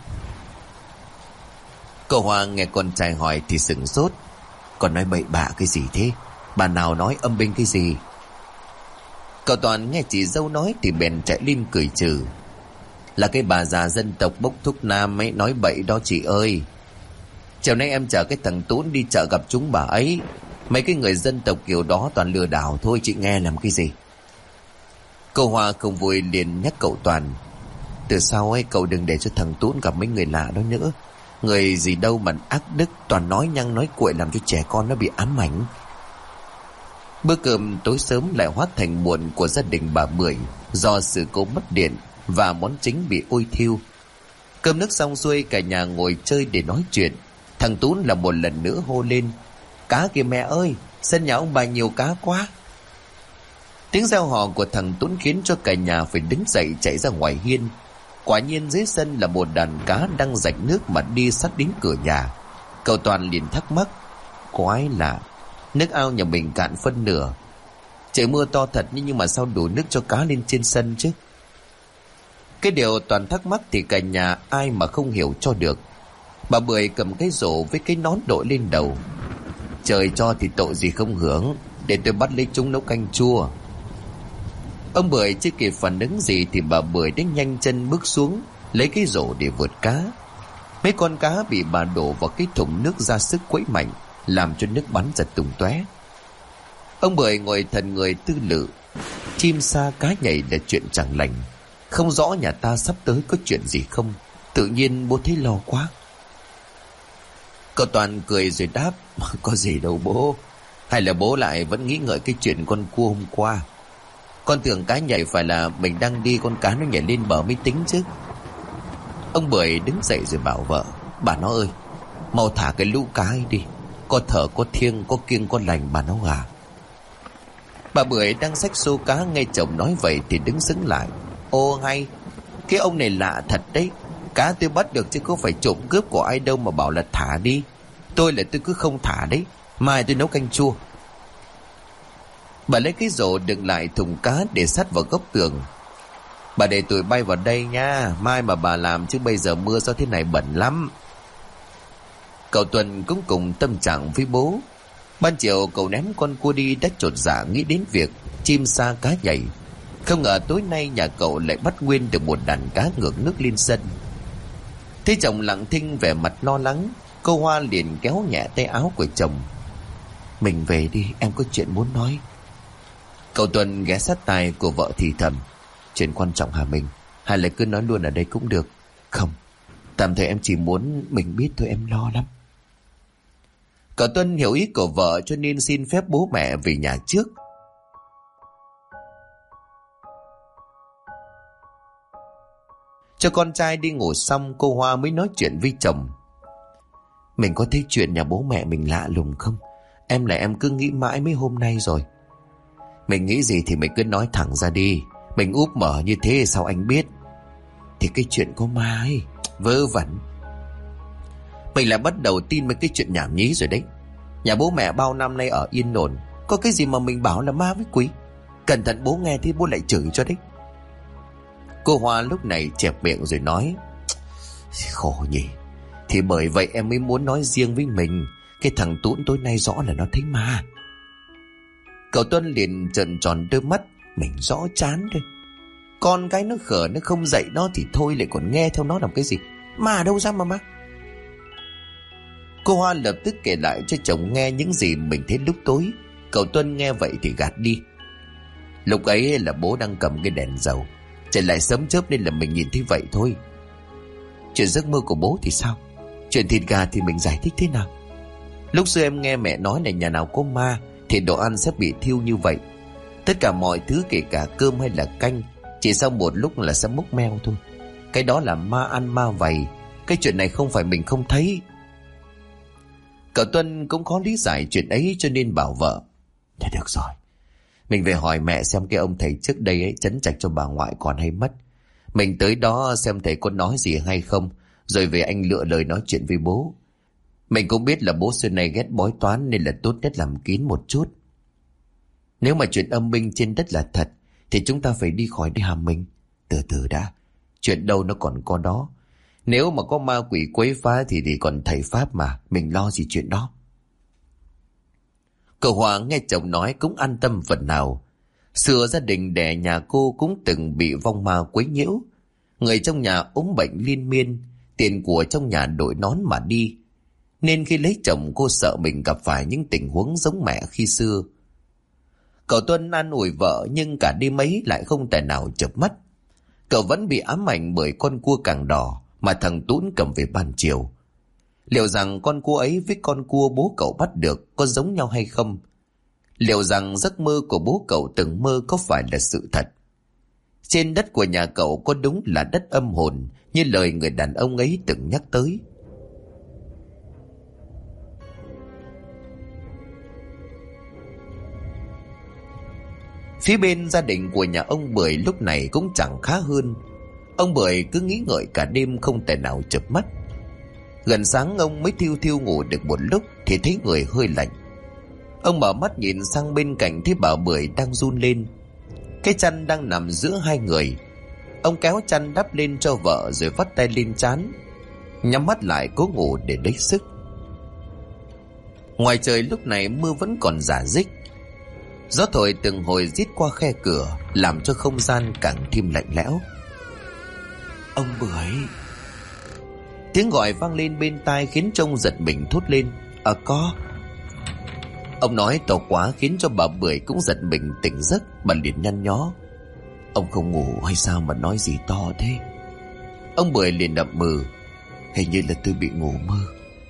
Cô Hoa nghe con trai hỏi thì sửng sốt: Con nói bậy bạ cái gì thế? Bà nào nói âm binh cái gì? Cậu Toàn nghe chị dâu nói thì bèn chạy lên cười trừ: Là cái bà già dân tộc bốc thuốc nam ấy nói bậy đó chị ơi. Chiều nay em chở cái thằng Tún đi chợ gặp chúng bà ấy. Mấy cái người dân tộc kiểu đó toàn lừa đảo thôi, chị nghe làm cái gì? Cô Hoa không vui liền nhắc cậu Toàn: Từ sau ấy cậu đừng để cho thằng Tún gặp mấy người lạ đó nữa. Người gì đâu mà ác đức, toàn nói nhăng nói cuội làm cho trẻ con nó bị ám ảnh. Bữa cơm tối sớm lại hóa thành muộn của gia đình bà Bưởi do sự cố mất điện và món chính bị ôi thiêu. Cơm nước xong xuôi, cả nhà ngồi chơi để nói chuyện. Thằng Tún là một lần nữa hô lên: Cá kìa mẹ ơi, sân nhà ông bà nhiều cá quá. Tiếng reo hò của thằng Tún khiến cho cả nhà phải đứng dậy chạy ra ngoài hiên. Quả nhiên dưới sân là một đàn cá đang rạch nước mà đi sát đến cửa nhà. Cậu Toàn liền thắc mắc: Quái lạ, nước ao nhà mình cạn phân nửa. Trời mưa to thật nhưng mà sao đủ nước cho cá lên trên sân chứ? Cái điều Toàn thắc mắc thì cả nhà ai mà không hiểu cho được. Bà Bưởi cầm cái rổ với cái nón đội lên đầu: Trời cho thì tội gì không hưởng, để tôi bắt lấy chúng nấu canh chua. Ông Bưởi chưa kịp phản ứng gì thì bà Bưởi đã nhanh chân bước xuống lấy cái rổ để vượt cá. Mấy con cá bị bà đổ vào cái thùng nước ra sức quẫy mạnh, làm cho nước bắn ra tung tóe. Ông Bưởi ngồi thần người tư lự. Chim sa cá nhảy là chuyện chẳng lành, không rõ nhà ta sắp tới có chuyện gì không. Tự nhiên bố thấy lo quá. Cậu Toàn cười rồi đáp: Có gì đâu bố. Hay là bố lại vẫn nghĩ ngợi cái chuyện con cua hôm qua? Con tưởng cá nhảy phải là mình đang đi, con cá nó nhảy lên bờ mới tính chứ. Ông Bưởi đứng dậy rồi bảo vợ: Bà nó ơi, mau thả cái lũ cá ấy đi. Có thở, có thiêng, có kiêng, có lành bà nó gà. Bà Bưởi đang xách xô cá, nghe chồng nói vậy thì đứng sững lại. Ô hay, cái ông này lạ thật đấy. Cá tôi bắt được chứ có phải trộm cướp của ai đâu mà bảo là thả đi. Tôi cứ không thả đấy. Mai tôi nấu canh chua. Bà lấy cái rổ đựng lại thùng cá để sát vào góc tường. Bà để tụi bay vào đây nha, mai mà bà làm, chứ bây giờ mưa gió thế này bẩn lắm. Cậu Tuần cũng cùng tâm trạng với bố. Ban chiều cậu ném con cua đi đã chột dạ nghĩ đến việc chim sa cá nhảy. Không ngờ tối nay nhà cậu lại bắt nguyên được một đàn cá ngược nước lên sân. Thấy chồng lặng thinh vẻ mặt lo lắng, cô Hoa liền kéo nhẹ tay áo của chồng. Mình về đi, em có chuyện muốn nói. Cậu Tuần ghé sát tai của vợ thì thầm: Chuyện quan trọng hả mình? Hay là cứ nói luôn ở đây cũng được? Không, tạm thời em chỉ muốn mình biết thôi, em lo lắm. Cậu Tuân hiểu ý của vợ cho nên xin phép bố mẹ về nhà trước. Cho con trai đi ngủ xong, cô Hoa mới nói chuyện với chồng. Mình có thấy chuyện nhà bố mẹ mình lạ lùng không? Em cứ nghĩ mãi mấy hôm nay rồi. Mình nghĩ gì thì mình cứ nói thẳng ra đi. Mình úp mở như thế sao anh biết? Thì cái chuyện có ma ấy, vớ vẩn. Mình lại bắt đầu tin mấy cái chuyện nhảm nhí rồi đấy. Nhà bố mẹ bao năm nay ở yên ổn, có cái gì mà mình bảo là ma với quỷ? Cẩn thận bố nghe thì bố lại chửi cho đấy. Cô Hoa lúc này chẹp miệng rồi nói: Khổ nhỉ. Thì bởi vậy em mới muốn nói riêng với mình. Cái thằng Tũn tối nay rõ là nó thấy ma. Cậu Tuân liền trợn tròn đôi mắt. Mình rõ chán thôi. Con cái nó khờ, nó không dạy nó thì thôi, lại còn nghe theo nó làm cái gì? Ma đâu ra mà. Cô Hoa lập tức kể lại cho chồng nghe những gì mình thấy lúc tối. Cậu Tuân nghe vậy thì gạt đi. Lúc ấy là bố đang cầm cái đèn dầu, trời lại sớm chớp nên là mình nhìn thấy vậy thôi. Chuyện giấc mơ của bố thì sao? Chuyện thịt gà thì mình giải thích thế nào? Lúc xưa em nghe mẹ nói là nhà nào có ma thì đồ ăn sẽ bị thiêu như vậy. Tất cả mọi thứ kể cả cơm hay là canh, chỉ sau một lúc là sẽ mốc meo thôi. Cái đó là ma ăn ma vầy. Cái chuyện này không phải mình không thấy. Cậu Tuân cũng có lý giải chuyện ấy cho nên bảo vợ: Thế được rồi, mình về hỏi mẹ xem cái ông thầy trước đây ấy trấn trạch cho bà ngoại còn hay mất. Mình tới đó xem thầy có nói gì hay không, rồi về anh lựa lời nói chuyện với bố. Mình cũng biết là bố xưa này ghét bói toán nên là tốt nhất làm kín một chút. Nếu mà chuyện âm binh trên đất là thật thì chúng ta phải đi khỏi đây hả mình? Từ từ đã, chuyện đâu nó còn có đó. Nếu mà có ma quỷ quấy phá thì còn thầy Pháp mà, mình lo gì chuyện đó. Cậu Hòa nghe chồng nói cũng an tâm phần nào. Xưa gia đình đẻ nhà cô cũng từng bị vong ma quấy nhiễu. Người trong nhà ốm bệnh liên miên, tiền của trong nhà đội nón mà đi. Nên khi lấy chồng cô sợ mình gặp phải những tình huống giống mẹ khi xưa. Cậu Tuân an ủi vợ nhưng cả đêm ấy lại không tài nào chợp mắt. Cậu vẫn bị ám ảnh bởi con cua càng đỏ mà thằng Tũn cầm về ban chiều. Liệu rằng con cua ấy với con cua bố cậu bắt được có giống nhau hay không? Liệu rằng giấc mơ của bố cậu từng mơ có phải là sự thật? Trên đất của nhà cậu có đúng là đất âm hồn như lời người đàn ông ấy từng nhắc tới? Phía bên gia đình của nhà ông Bưởi lúc này cũng chẳng khá hơn. Ông Bưởi cứ nghĩ ngợi cả đêm không thể nào chợp mắt. Gần sáng ông mới thiu thiu ngủ được một lúc thì thấy người hơi lạnh. Ông mở mắt nhìn sang bên cạnh thấy bà Bưởi đang run lên. Cái chăn đang nằm giữa hai người. Ông kéo chăn đắp lên cho vợ rồi vắt tay lên trán, nhắm mắt lại cố ngủ để lấy sức. Ngoài trời lúc này mưa vẫn còn rả rích. Gió thổi từng hồi rít qua khe cửa làm cho không gian càng thêm lạnh lẽo. Ông Bưởi! Tiếng gọi vang lên bên tai khiến trông giật mình thốt lên. Có. Ông nói to quá khiến cho bà Bưởi cũng giật mình tỉnh giấc. Bà liền nhăn nhó. Ông không ngủ hay sao mà nói gì to thế? Ông Bưởi liền đậm mừ. Hình như là tôi bị ngủ mơ.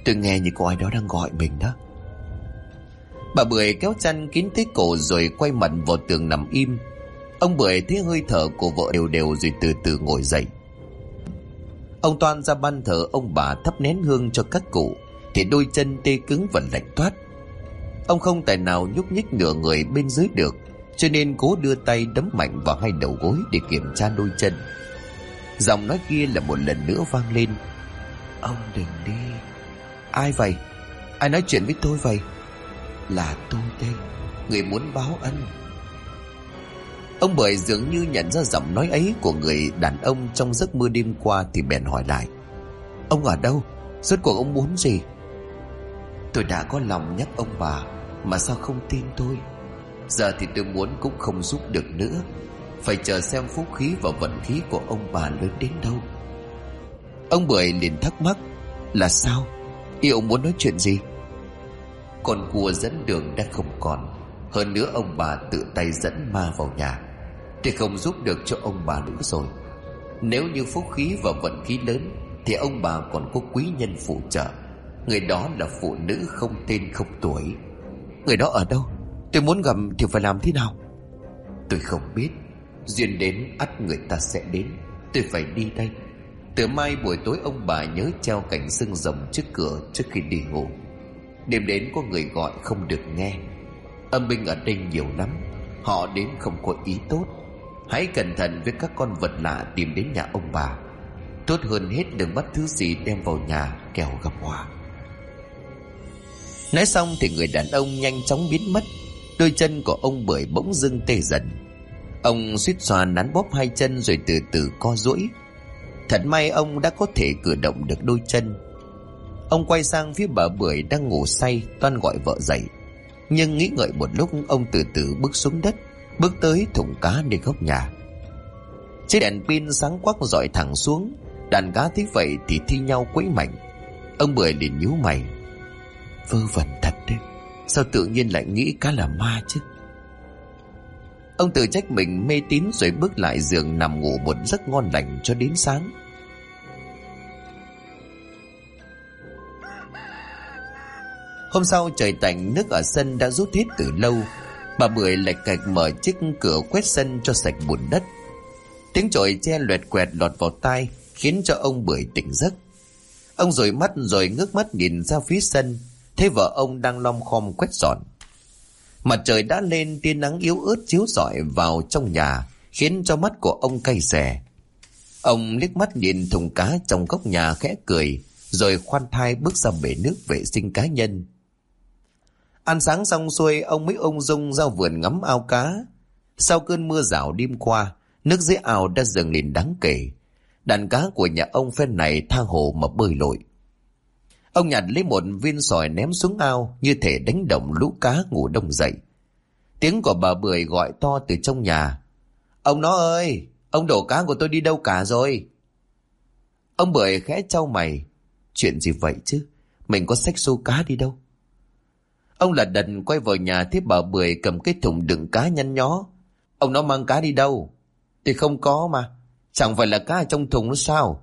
Tôi nghe như có ai đó đang gọi mình đó. Bà Bưởi kéo chăn kín tới cổ rồi quay mặt vào tường nằm im. Ông Bưởi thấy hơi thở của vợ đều đều rồi từ từ ngồi dậy. Ông toan ra ban thờ ông bà thắp nén hương cho các cụ thì đôi chân tê cứng và lạnh toát. Ông không tài nào nhúc nhích nửa người bên dưới được, cho nên cố đưa tay đấm mạnh vào hai đầu gối để kiểm tra đôi chân. Giọng nói kia là một lần nữa vang lên: "Ông đừng đi." "Ai vậy? Ai nói chuyện với tôi vậy?" "Là tôi đây, người muốn báo ân." Ông Bưởi dường như nhận ra giọng nói ấy của người đàn ông trong giấc mơ đêm qua thì bèn hỏi lại: "Ông ở đâu? Rốt cuộc ông muốn gì?" "Tôi đã có lòng nhắc ông bà mà sao không tin tôi? Giờ thì tôi muốn cũng không giúp được nữa, phải chờ xem phúc khí và vận khí của ông bà lớn đến đâu." Ông Bưởi liền thắc mắc: "Là sao? Ý ông muốn nói chuyện gì?" "Con cua dẫn đường đã không còn, hơn nữa ông bà tự tay dẫn ma vào nhà, thì không giúp được cho ông bà nữa rồi. Nếu như phúc khí và vận khí lớn thì ông bà còn có quý nhân phụ trợ. Người đó là phụ nữ không tên không tuổi." "Người đó ở đâu? Tôi muốn gặp thì phải làm thế nào?" "Tôi không biết, duyên đến ắt người ta sẽ đến. Tôi phải đi đây. Từ mai buổi tối ông bà nhớ treo cảnh xương rồng trước cửa trước khi đi ngủ. Đêm đến có người gọi không được nghe. Âm binh ở đây nhiều lắm, họ đến không có ý tốt. Hãy cẩn thận với các con vật lạ tìm đến nhà ông bà. Tốt hơn hết đừng bắt thứ gì đem vào nhà, kẻo gặp họa." Nói xong thì người đàn ông nhanh chóng biến mất. Đôi chân của ông Bưởi bỗng dưng tê dần. Ông suýt xoa nắn bóp hai chân rồi từ từ co duỗi. Thật may ông đã có thể cử động được đôi chân. Ông quay sang phía bà Bưởi đang ngủ say, toan gọi vợ dậy. Nhưng nghĩ ngợi một lúc, ông từ từ bước xuống đất, bước tới thùng cá nơi góc nhà. Chiếc đèn pin sáng quắc rọi thẳng xuống. Đàn cá thấy vậy thì thi nhau quẫy mạnh. Ông Bưởi liền nhíu mày: "Vớ vẩn thật đấy, sao tự nhiên lại nghĩ cá là ma chứ?" Ông tự trách mình mê tín rồi bước lại giường nằm ngủ một giấc ngon lành cho đến sáng. Hôm sau trời tạnh, nước ở sân đã rút hết từ lâu. Bà Bưởi lạch cạch mở chiếc cửa quét sân cho sạch bùn đất. Tiếng chổi tre loẹt quẹt lọt vào tai khiến cho ông Bưởi tỉnh giấc. Ông dụi mắt rồi ngước mắt nhìn ra phía sân, thấy vợ ông đang lom khom quét dọn. Mặt trời đã lên, tia nắng yếu ớt chiếu rọi vào trong nhà khiến cho mắt của ông cay xè. Ông liếc mắt nhìn thùng cá trong góc nhà khẽ cười, rồi khoan thai bước ra bể nước vệ sinh cá nhân. Ăn sáng xong xuôi, ông mới ung dung ra vườn ngắm ao cá. Sau cơn mưa rào đêm qua, nước dưới ao đã dâng lên đáng kể. Đàn cá của nhà ông phen này tha hồ mà bơi lội. Ông nhặt lấy một viên sỏi ném xuống ao, như thể đánh động lũ cá ngủ đông dậy. Tiếng của bà Bưởi gọi to từ trong nhà: "Ông nó ơi, ông đổ cá của tôi đi đâu cả rồi?" Ông Bưởi khẽ chau mày: "Chuyện gì vậy chứ? Mình có xách xô cá đi đâu?" Ông lật đật quay vào nhà thấy bà Bưởi cầm cái thùng đựng cá nhăn nhó. "Ông nó mang cá đi đâu?" "Thì không có mà, chẳng phải là cá ở trong thùng nó sao?"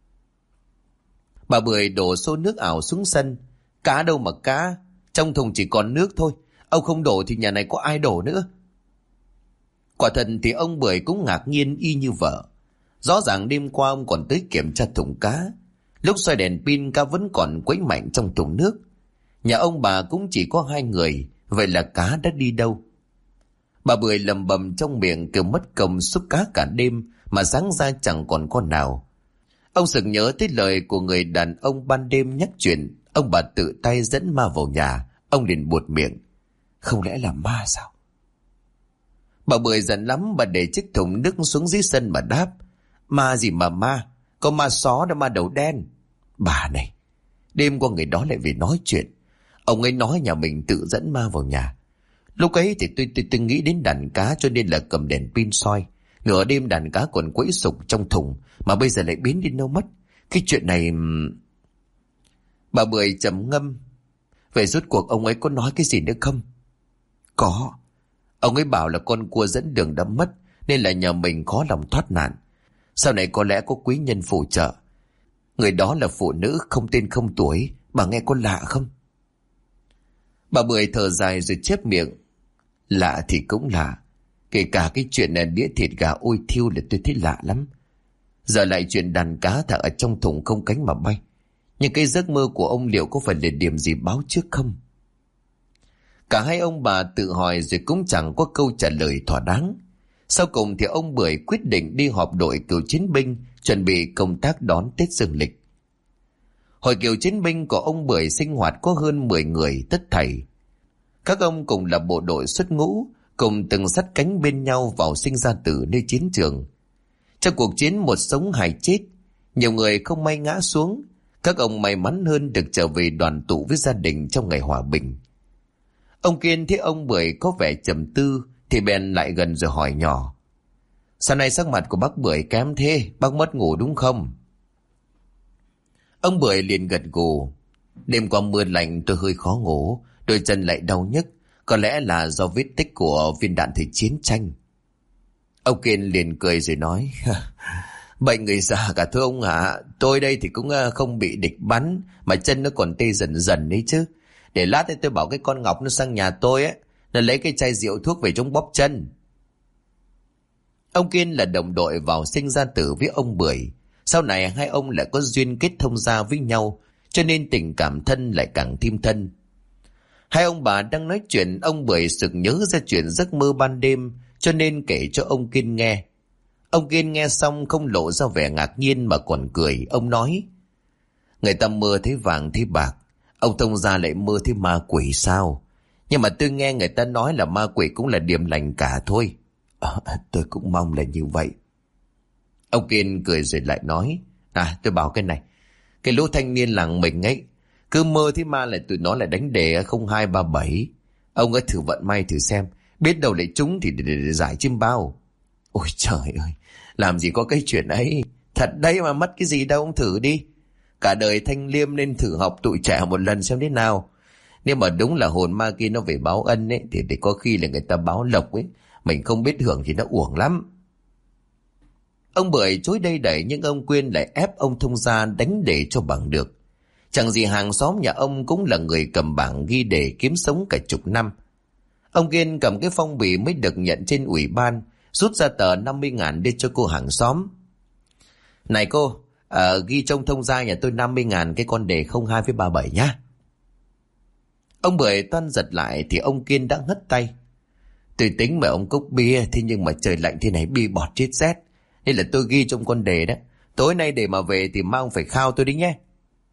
Bà Bưởi đổ xô nước ảo xuống sân. "Cá đâu mà cá, trong thùng chỉ còn nước thôi. Ông không đổ thì nhà này có ai đổ nữa?" Quả thật thì ông Bưởi cũng ngạc nhiên y như vợ. Rõ ràng đêm qua ông còn tới kiểm tra thùng cá. Lúc xoay đèn pin, cá vẫn còn quấy mạnh trong thùng nước. Nhà ông bà cũng chỉ có 2 người, vậy là cá đã đi đâu? Bà Bưởi lầm bầm trong miệng, kêu mất công xúc cá cả đêm mà sáng ra chẳng còn con nào. Ông sực nhớ tới lời của người đàn ông ban đêm nhắc chuyện ông bà tự tay dẫn ma vào nhà. Ông liền buột miệng: "Không lẽ là ma sao?" Bà Bưởi giận lắm, bà để chiếc thùng nước xuống dưới sân mà đáp: "Ma gì mà ma, có ma só đó, ma đầu đen." "Bà này, đêm qua người đó lại về nói chuyện. Ông ấy nói nhà mình tự dẫn ma vào nhà. Lúc ấy thì tôi nghĩ đến đàn cá cho nên là cầm đèn pin soi. Nửa đêm đàn cá còn quẫy sục trong thùng mà bây giờ lại biến đi đâu mất. Cái chuyện này..." Bà Bưởi trầm ngâm: "Vậy rốt cuộc ông ấy có nói cái gì nữa không?" "Có. Ông ấy bảo là con cua dẫn đường đã mất nên là nhờ mình khó lòng thoát nạn. Sau này có lẽ có quý nhân phù trợ. Người đó là phụ nữ không tên không tuổi bà nghe có lạ không? Bà Bưởi thở dài rồi chép miệng. Lạ thì cũng lạ. Kể cả cái chuyện này đĩa thịt gà ôi thiêu là tôi thấy lạ lắm. Giờ lại chuyện đàn cá thả ở trong thùng không cánh mà bay. Nhưng cái giấc mơ của ông liệu có phải là điểm gì báo trước không? Cả hai ông bà tự hỏi rồi cũng chẳng có câu trả lời thỏa đáng. Sau cùng thì ông Bưởi quyết định đi họp đội cựu chiến binh, chuẩn bị công tác đón Tết Dương lịch. Hội cựu chiến binh của ông Bưởi sinh hoạt có hơn 10 người tất thảy. Các ông cùng là bộ đội xuất ngũ, cùng từng sát cánh bên nhau vào sinh ra tử nơi chiến trường. Trong cuộc chiến một sống hai chết, nhiều người không may ngã xuống. Các ông may mắn hơn được trở về đoàn tụ với gia đình trong ngày hòa bình. Ông Kiên thấy ông Bưởi có vẻ trầm tư thì bèn lại gần rồi hỏi nhỏ. Sao nay sắc mặt của bác Bưởi kém thế? Bác mất ngủ đúng không? Ông Bưởi liền gật gù. Đêm qua mưa lạnh tôi hơi khó ngủ, đôi chân lại đau nhức. Có lẽ là do vết tích của viên đạn thời chiến tranh. Ông Kiên liền cười rồi nói. Bệnh người già cả thưa ông ạ. Tôi đây thì cũng không bị địch bắn, mà chân nó còn tê dần dần đấy chứ. Để lát tôi bảo cái con Ngọc nó sang nhà tôi ấy, nó lấy cái chai rượu thuốc về chống bóp chân. Ông Kiên là đồng đội vào sinh ra tử với ông Bưởi. Sau này hai ông lại có duyên kết thông gia với nhau, cho nên tình cảm thân lại càng thêm thân. Hai ông bà đang nói chuyện, ông Bưởi sực nhớ ra chuyện giấc mơ ban đêm, cho nên kể cho ông Kiên nghe. Ông Kiên nghe xong không lộ ra vẻ ngạc nhiên mà còn cười. Ông nói, người ta mơ thấy vàng thấy bạc, ông thông gia lại mơ thấy ma quỷ sao? Nhưng mà tôi nghe người ta nói là ma quỷ cũng là điềm lành cả thôi. Tôi cũng mong là như vậy. Ông Kiên cười rồi lại nói, tôi bảo cái này, cái lũ thanh niên làng mình ấy, cứ mơ thấy ma là tụi nó lại đánh đề 0237. Ông ấy thử vận may thử xem, biết đâu lại trúng thì để giải chim bao. Ôi trời ơi, làm gì có cái chuyện ấy. Thật đấy mà mất cái gì đâu, ông thử đi. Cả đời thanh liêm nên thử học tụi trẻ một lần xem thế nào. Nếu mà đúng là hồn ma kia nó về báo ân ấy, thì có khi là người ta báo lộc ấy. Mình không biết hưởng thì nó uổng lắm. Ông Bưởi chối đây đẩy, nhưng ông Quyên lại ép ông thông gia đánh để cho bằng được. Chẳng gì hàng xóm nhà ông cũng là người cầm bảng ghi đề kiếm sống cả chục năm. Ông Kiên cầm cái phong bì mới được nhận trên ủy ban, rút ra tờ 50.000 đưa cho cô hàng xóm. Này cô, ghi trong thông gia nhà tôi 50.000 cái con đề 0237 nhá. Ông Bưởi toan giật lại thì ông Kiên đã ngất tay. Tôi tính mời ông cốc bia, thế nhưng mà trời lạnh thế này bi bọt chết rét, nên là tôi ghi trong con đề đó. Tối nay để mà về thì mang phải khao tôi đi nhé.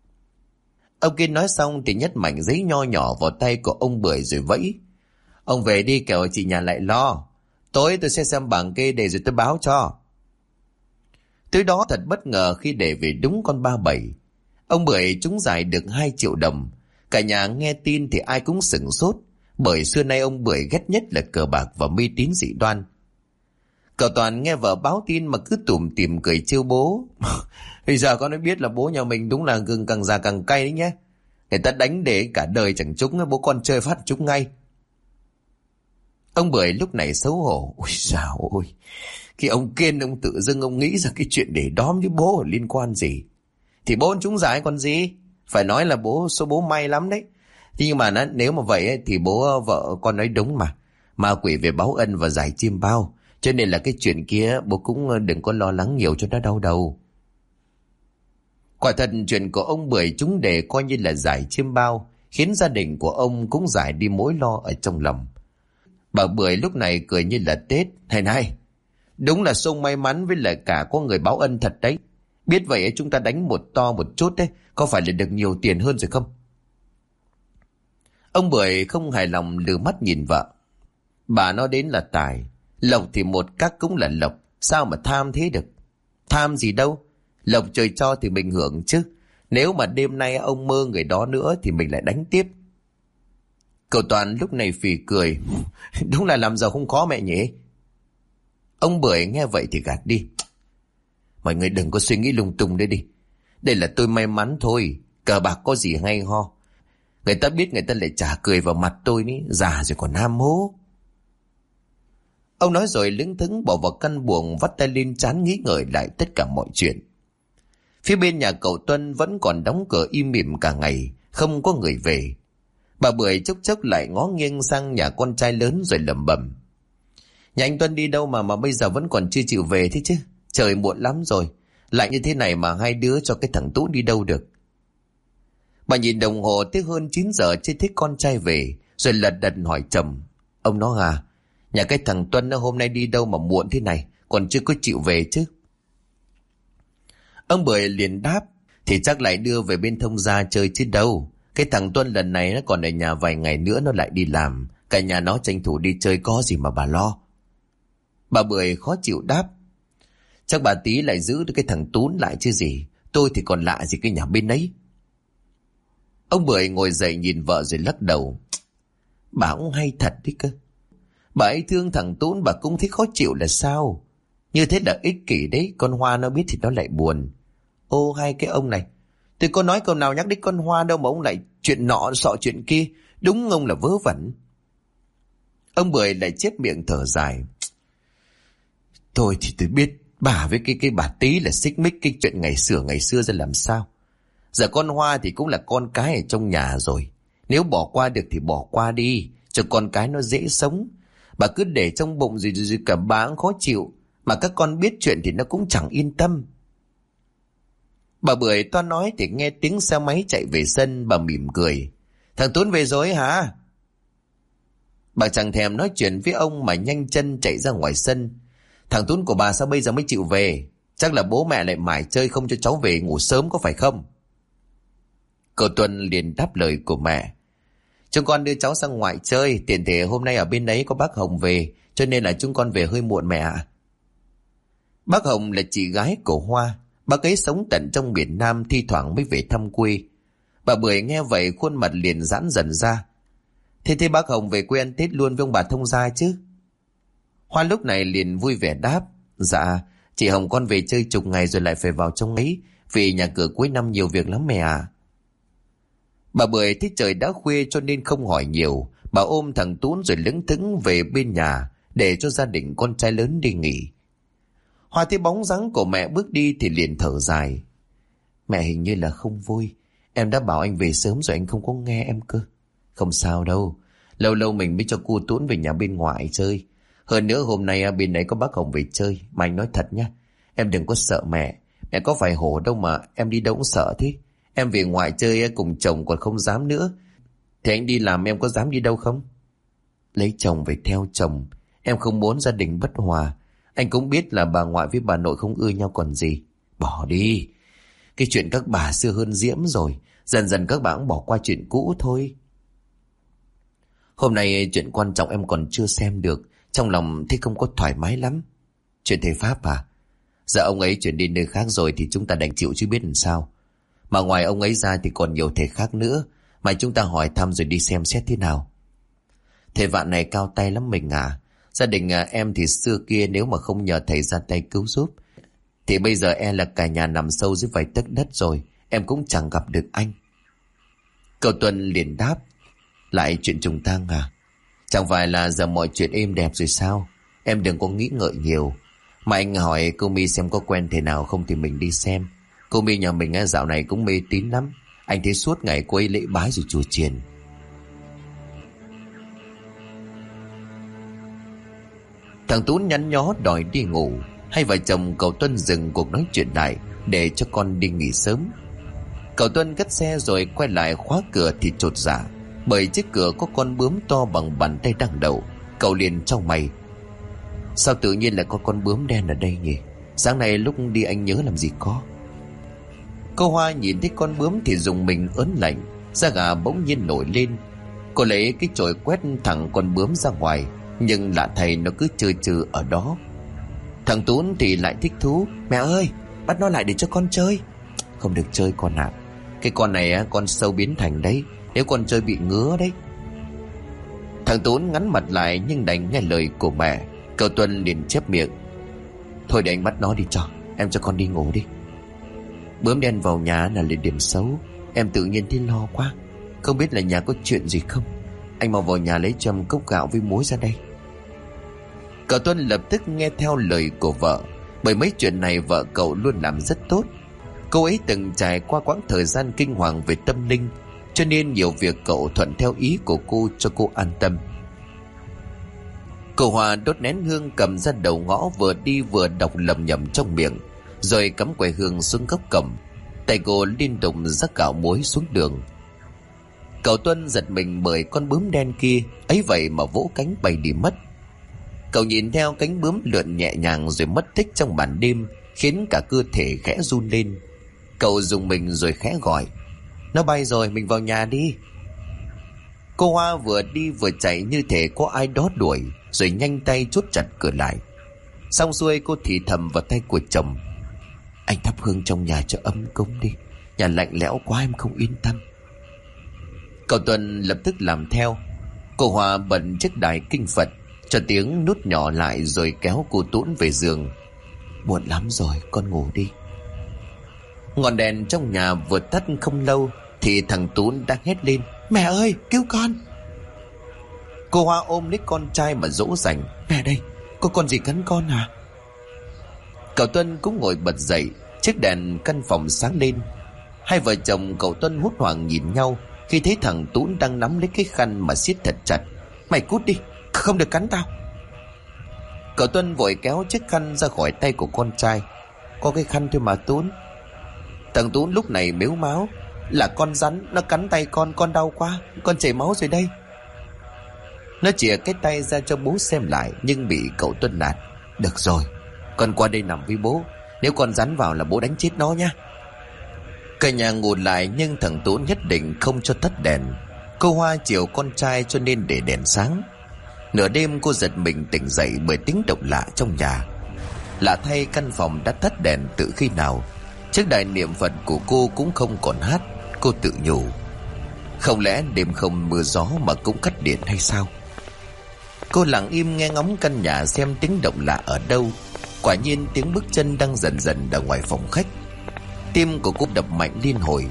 Ông Kiên nói xong thì nhét mảnh giấy nho nhỏ vào tay của ông Bưởi rồi vẫy. Ông về đi kẻo chị nhà lại lo. Tối tôi sẽ xem bảng kê đề rồi tôi báo cho. Tới đó thật bất ngờ khi để về đúng con 37. Ông Bưởi trúng giải được 2 triệu đồng. Cả nhà nghe tin thì ai cũng sửng sốt, bởi xưa nay ông Bưởi ghét nhất là cờ bạc và mê tín dị đoan. Cậu Toàn nghe vợ báo tin mà cứ tủm tỉm cười trêu bố. Bây giờ con đã biết là bố nhà mình đúng là gừng càng già càng cay đấy nhé. Người ta đánh để cả đời chẳng trúng, bố con chơi phát trúng ngay. Ông Bưởi lúc này xấu hổ. Ôi dào ôi, khi ông Kiên ông tự dưng ông nghĩ ra cái chuyện để đóm với bố liên quan gì. Thì bố trúng giải còn gì. Phải nói là số bố may lắm đấy. Thế nhưng mà nếu mà vậy ấy, thì bố vợ con nói đúng mà. Ma quỷ về báo ân và giải chim bao. Cho nên là cái chuyện kia bố cũng đừng có lo lắng nhiều cho nó đau đầu. Quả thật chuyện của ông Bưởi trúng đề coi như là giải chim bao, khiến gia đình của ông cũng giải đi mối lo ở trong lòng. Bà Bưởi lúc này cười như là Tết. Này, đúng là sung may mắn với lại cả có người báo ân thật đấy. Biết vậy chúng ta đánh một to một chút đấy, có phải là được nhiều tiền hơn rồi không? Ông Bưởi không hài lòng lừ mắt nhìn vợ. Bà nói đến là tài, lộc thì một cách cũng là lộc, sao mà tham thế được? Tham gì đâu, lộc trời cho thì mình hưởng chứ. Nếu mà đêm nay ông mơ người đó nữa thì mình lại đánh tiếp. Cậu Toàn lúc này phì cười. Đúng là làm giàu không khó mẹ nhỉ. Ông Bưởi nghe vậy thì gạt đi. Mọi người đừng có suy nghĩ lung tung đấy đi. Đây là tôi may mắn thôi, cờ bạc có gì hay ho. Người ta biết người ta lại chả cười vào mặt tôi ní, già rồi còn ham hố. Ông nói rồi lững thững bỏ vào căn buồng, vắt tay lên trán nghĩ ngợi lại tất cả mọi chuyện. Phía bên nhà cậu Tuân vẫn còn đóng cửa im mỉm cả ngày, không có người về. Bà Bưởi chốc chốc lại ngó nghiêng sang nhà con trai lớn rồi lẩm bẩm: Nhà anh Tuân đi đâu mà bây giờ vẫn còn chưa chịu về thế chứ? Trời muộn lắm rồi, lại như thế này mà hai đứa cho cái thằng Tú đi đâu được. Bà nhìn đồng hồ tới hơn 9 giờ chưa thấy con trai về, rồi lật đật hỏi chồng: Ông nó à, nhà cái thằng Tuân nó hôm nay đi đâu mà muộn thế này, còn chưa có chịu về chứ? Ông Bưởi liền đáp: Thì chắc lại đưa về bên Thông Gia chơi chứ đâu. Cái thằng Tuân lần này nó còn ở nhà vài ngày nữa nó lại đi làm, cả nhà nó tranh thủ đi chơi có gì mà bà lo. Bà Bưởi khó chịu đáp: Chắc bà tí lại giữ được cái thằng Tún lại chứ gì, tôi thì còn lạ gì cái nhà bên ấy. Ông Bưởi ngồi dậy nhìn vợ rồi lắc đầu: Bà cũng hay thật đấy cơ. Bà ấy thương thằng Tún bà cũng thấy khó chịu là sao? Như thế là ích kỷ đấy, con Hoa nó biết thì nó lại buồn. Ô hai cái ông này, tôi có nói câu nào nhắc đến con Hoa đâu mà ông lại chuyện nọ sọ chuyện kia, đúng ông là vớ vẩn. Ông Bưởi lại chép miệng thở dài: Thôi thì tôi biết bà với cái bà tí là xích mích cái chuyện ngày xưa ra làm sao. Giờ con Hoa thì cũng là con cái ở trong nhà rồi, nếu bỏ qua được thì bỏ qua đi, cho con cái nó dễ sống. Bà cứ để trong bụng rồi cả bà cũng khó chịu, mà các con biết chuyện thì nó cũng chẳng yên tâm. Bà Bưởi toan nói thì nghe tiếng xe máy chạy về sân, bà mỉm cười: Thằng Tuấn về rồi hả? Bà chẳng thèm nói chuyện với ông mà nhanh chân chạy ra ngoài sân. Thằng Tuấn của bà sao bây giờ mới chịu về? Chắc là bố mẹ lại mải chơi không cho cháu về ngủ sớm có phải không? Cậu Tuấn liền đáp lời của mẹ: Chúng con đưa cháu sang ngoại chơi, tiện thể hôm nay ở bên đấy có bác Hồng về, cho nên là chúng con về hơi muộn mẹ ạ. Bác Hồng là chị gái của Hoa, bác ấy sống tận trong miền Nam, thi thoảng mới về thăm quê. Bà Bưởi nghe vậy khuôn mặt liền giãn dần ra: Thế bác Hồng về quê ăn Tết luôn với ông bà Thông Gia chứ? Hoa lúc này liền vui vẻ đáp: Dạ, chị Hồng con về chơi chục ngày rồi lại phải vào trong ấy, vì nhà cửa cuối năm nhiều việc lắm mẹ à. Bà Bưởi thấy trời đã khuya cho nên không hỏi nhiều, bà ôm thằng Tún rồi lững thững về bên nhà để cho gia đình con trai lớn đi nghỉ. Hoa thấy bóng dáng của mẹ bước đi thì liền thở dài: Mẹ hình như là không vui, em đã bảo anh về sớm rồi anh không có nghe em cơ. Không sao đâu, lâu lâu mình mới cho cu Tún về nhà bên ngoài chơi. Hơn nữa hôm nay bên đấy có bác Hồng về chơi, mà anh nói thật nhá, em đừng có sợ mẹ có phải hổ đâu mà em đi đâu cũng sợ thế. Em về ngoại chơi cùng chồng còn không dám nữa, thì anh đi làm em có dám đi đâu không? Lấy chồng phải theo chồng, em không muốn gia đình bất hòa. Anh cũng biết là bà ngoại với bà nội không ưa nhau còn gì. Bỏ đi, cái chuyện các bà xưa hơn diễm rồi, dần dần các bà cũng bỏ qua chuyện cũ thôi. Hôm nay chuyện quan trọng em còn chưa xem được, trong lòng thì không có thoải mái lắm. Chuyện thầy Pháp à? Giờ ông ấy chuyển đi nơi khác rồi thì chúng ta đành chịu chứ biết làm sao. Mà ngoài ông ấy ra thì còn nhiều thầy khác nữa, mà chúng ta hỏi thăm rồi đi xem xét thế nào. Thầy Vạn này cao tay lắm mình à. Gia đình em thì xưa kia nếu mà không nhờ thầy ra tay cứu giúp thì bây giờ là cả nhà nằm sâu dưới vài tấc đất rồi, em cũng chẳng gặp được anh. Cậu Tuân liền đáp: Lại chuyện trùng tang à? Chẳng phải là giờ mọi chuyện êm đẹp rồi sao? Em đừng có nghĩ ngợi nhiều. Mà anh hỏi cô My xem có quen thầy nào không thì mình đi xem. Cô My nhà mình dạo này cũng mê tín lắm, anh thấy suốt ngày cô ấy lễ bái rồi chùa chiền. Thằng Tú nhắn nhó đòi đi ngủ, hai vợ chồng cậu Tuân dừng cuộc nói chuyện lại để cho con đi nghỉ sớm. Cậu Tuân cất xe rồi quay lại khóa cửa thì chột dạ, bởi chiếc cửa có con bướm to bằng bàn tay đang đậu. Cậu liền chau mày: Sao tự nhiên lại có con bướm đen ở đây nhỉ? Sáng nay lúc đi anh nhớ làm gì có. Cô Hoa nhìn thấy con bướm thì dùng mình ớn lạnh, da gà bỗng nhiên nổi lên. Cô lấy cái chổi quét thẳng con bướm ra ngoài, nhưng lạ thầy nó cứ chừ chừ ở đó. Thằng Tún thì lại thích thú: Mẹ ơi, bắt nó lại để cho con chơi. Không được chơi con ạ. Cái con này con sâu biến thành đấy, nếu con chơi bị ngứa đấy. Thằng Tún ngắn mặt lại nhưng đành nghe lời của mẹ. Cậu Tuân liền chép miệng: Thôi để anh bắt nó đi cho, em cho con đi ngủ đi. Bướm đen vào nhà là lên điểm xấu, em tự nhiên thấy lo quá, không biết là nhà có chuyện gì không. Anh mau vào nhà lấy cho em cốc gạo với muối ra đây. Cậu Tuân lập tức nghe theo lời của vợ, bởi mấy chuyện này vợ cậu luôn làm rất tốt. Cô ấy từng trải qua quãng thời gian kinh hoàng về tâm linh, cho nên nhiều việc cậu thuận theo ý của cô cho cô an tâm. Cô Hoa đốt nén hương, cầm ra đầu ngõ, vừa đi vừa đọc lẩm nhẩm trong miệng, rồi cắm que hương xuống gốc cẩm. Tay cô liên tục rắc gạo muối xuống đường. Cậu Tuân giật mình bởi con bướm đen kia, ấy vậy mà vỗ cánh bay đi mất. Cậu nhìn theo cánh bướm lượn nhẹ nhàng rồi mất tích trong màn đêm, khiến cả cơ thể khẽ run lên. Cậu dùng mình rồi khẽ gọi: "Nó bay rồi, mình vào nhà đi." Cô Hoa vừa đi vừa chạy như thể có ai đó đuổi, rồi nhanh tay chốt chặt cửa lại. Xong xuôi cô thì thầm vào tay của chồng: "Anh thắp hương trong nhà cho ấm cúng đi, nhà lạnh lẽo quá em không yên tâm." Cậu Tuân lập tức làm theo. Cô Hoa bật chiếc đài kinh Phật, cho tiếng nút nhỏ lại rồi kéo cô Tún về giường. "Muộn lắm rồi, con ngủ đi." Ngọn đèn trong nhà vừa tắt không lâu thì thằng Tún đã hét lên: "Mẹ ơi, cứu con!" Cô Hoa ôm lấy con trai mà dỗ dành: "Mẹ đây, có con gì cắn con à?" Cậu Tuân cũng ngồi bật dậy. Chiếc đèn căn phòng sáng lên. Hai vợ chồng cậu Tuân hốt hoảng nhìn nhau khi thấy thằng Tún đang nắm lấy cái khăn mà siết thật chặt. "Mày cút đi, không được cắn tao." Cậu Tuân vội kéo chiếc khăn ra khỏi tay của con trai. "Có cái khăn thôi mà Tún." Thằng Tún lúc này mếu máo: "Là con rắn, nó cắn tay con đau quá, con chảy máu rồi đây." Nó chìa cái tay ra cho bố xem lại, nhưng bị cậu Tuân nạt: "Được rồi, con qua đây nằm với bố, nếu con rắn vào là bố đánh chết nó nhá." Cả nhà ngủ lại, nhưng thằng Tún nhất định không cho tắt đèn. Cô Hoa chiều con trai cho nên để đèn sáng. Nửa đêm cô giật mình tỉnh dậy bởi tiếng động lạ trong nhà. Lạ thay, căn phòng đã tắt đèn từ khi nào. Chiếc đài niệm Phật của cô cũng không còn hát. Cô tự nhủ: không lẽ đêm không mưa gió mà cũng cắt điện hay sao? Cô lặng im nghe ngóng căn nhà xem tiếng động lạ ở đâu. Quả nhiên tiếng bước chân đang dần dần ở ngoài phòng khách. Tim của cô đập mạnh liên hồi.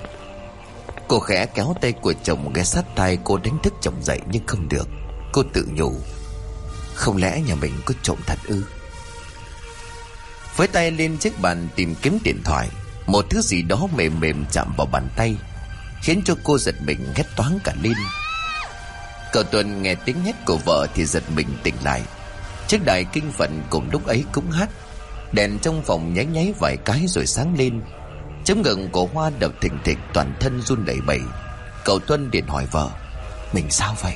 Cô khẽ kéo tay của chồng ghé sát tai cô đánh thức chồng dậy, nhưng không được. Cô tự nhủ: không lẽ nhà mình có trộm thật ư? Với tay lên chiếc bàn tìm kiếm điện thoại, một thứ gì đó mềm mềm chạm vào bàn tay, khiến cho cô giật mình hét toáng cả lên. Cậu Tuân nghe tiếng hét của vợ thì giật mình tỉnh lại. Chiếc đài kinh Phật cùng lúc ấy cũng hát. Đèn trong phòng nháy nháy vài cái rồi sáng lên. Chấm ngực của Hoa đập thình thịch, toàn thân run lẩy bẩy. Cậu Tuân điện hỏi vợ: mình sao vậy?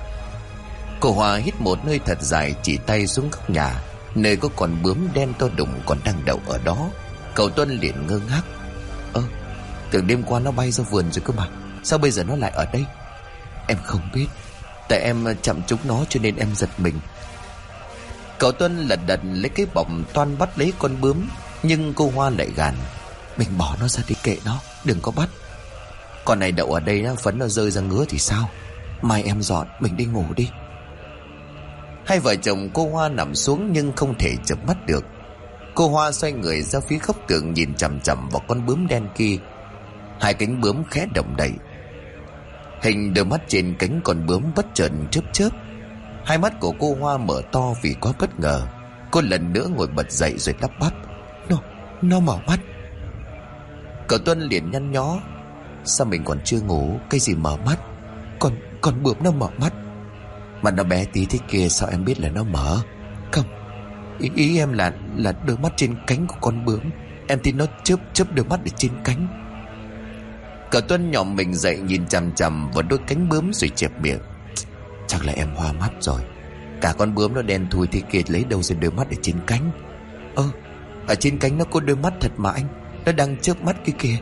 Cô Hoa hít một hơi thật dài, chỉ tay xuống góc nhà, nơi có con bướm đen to đùng còn đang đậu ở đó. Cậu Tuân liền ngơ ngác: tưởng đêm qua nó bay ra vườn rồi cơ mà, sao bây giờ nó lại ở đây? Em không biết, tại em chậm chúng nó cho nên em giật mình. Cậu Tuân lật đật lấy cái bọc toan bắt lấy con bướm, nhưng cô Hoa lại gàn: mình bỏ nó ra đi, kệ nó, đừng có bắt. Con này đậu ở đây nó phấn nó rơi ra ngứa thì sao? Mai em dọn, mình đi ngủ đi. Hai vợ chồng cô Hoa nằm xuống nhưng không thể chợp mắt được. Cô Hoa xoay người ra phía góc tường, nhìn chằm chằm vào con bướm đen kia. Hai cánh bướm khẽ động đậy. Hình đôi mắt trên cánh con bướm bất chợt chớp chớp. Hai mắt của cô Hoa mở to vì quá bất ngờ. Cô lần nữa ngồi bật dậy rồi lắp bắp: Nó mở mắt. Cậu Tuân liền nhăn nhó: sao mình còn chưa ngủ, cái gì mở mắt? Con bướm nó mở mắt. Mà nó bé tí thế kia, sao em biết là nó mở? Không, ý em là đôi mắt trên cánh của con bướm. Em tin nó chớp đôi mắt ở trên cánh. Cậu Tuân nhòm mình dậy, nhìn chằm chằm vào đôi cánh bướm rồi chẹp miệng: chắc là em hoa mắt rồi. Cả con bướm nó đen thui thế kia, lấy đâu ra đôi mắt ở trên cánh? Ở trên cánh nó có đôi mắt thật mà anh, nó đang chớp mắt kia kìa.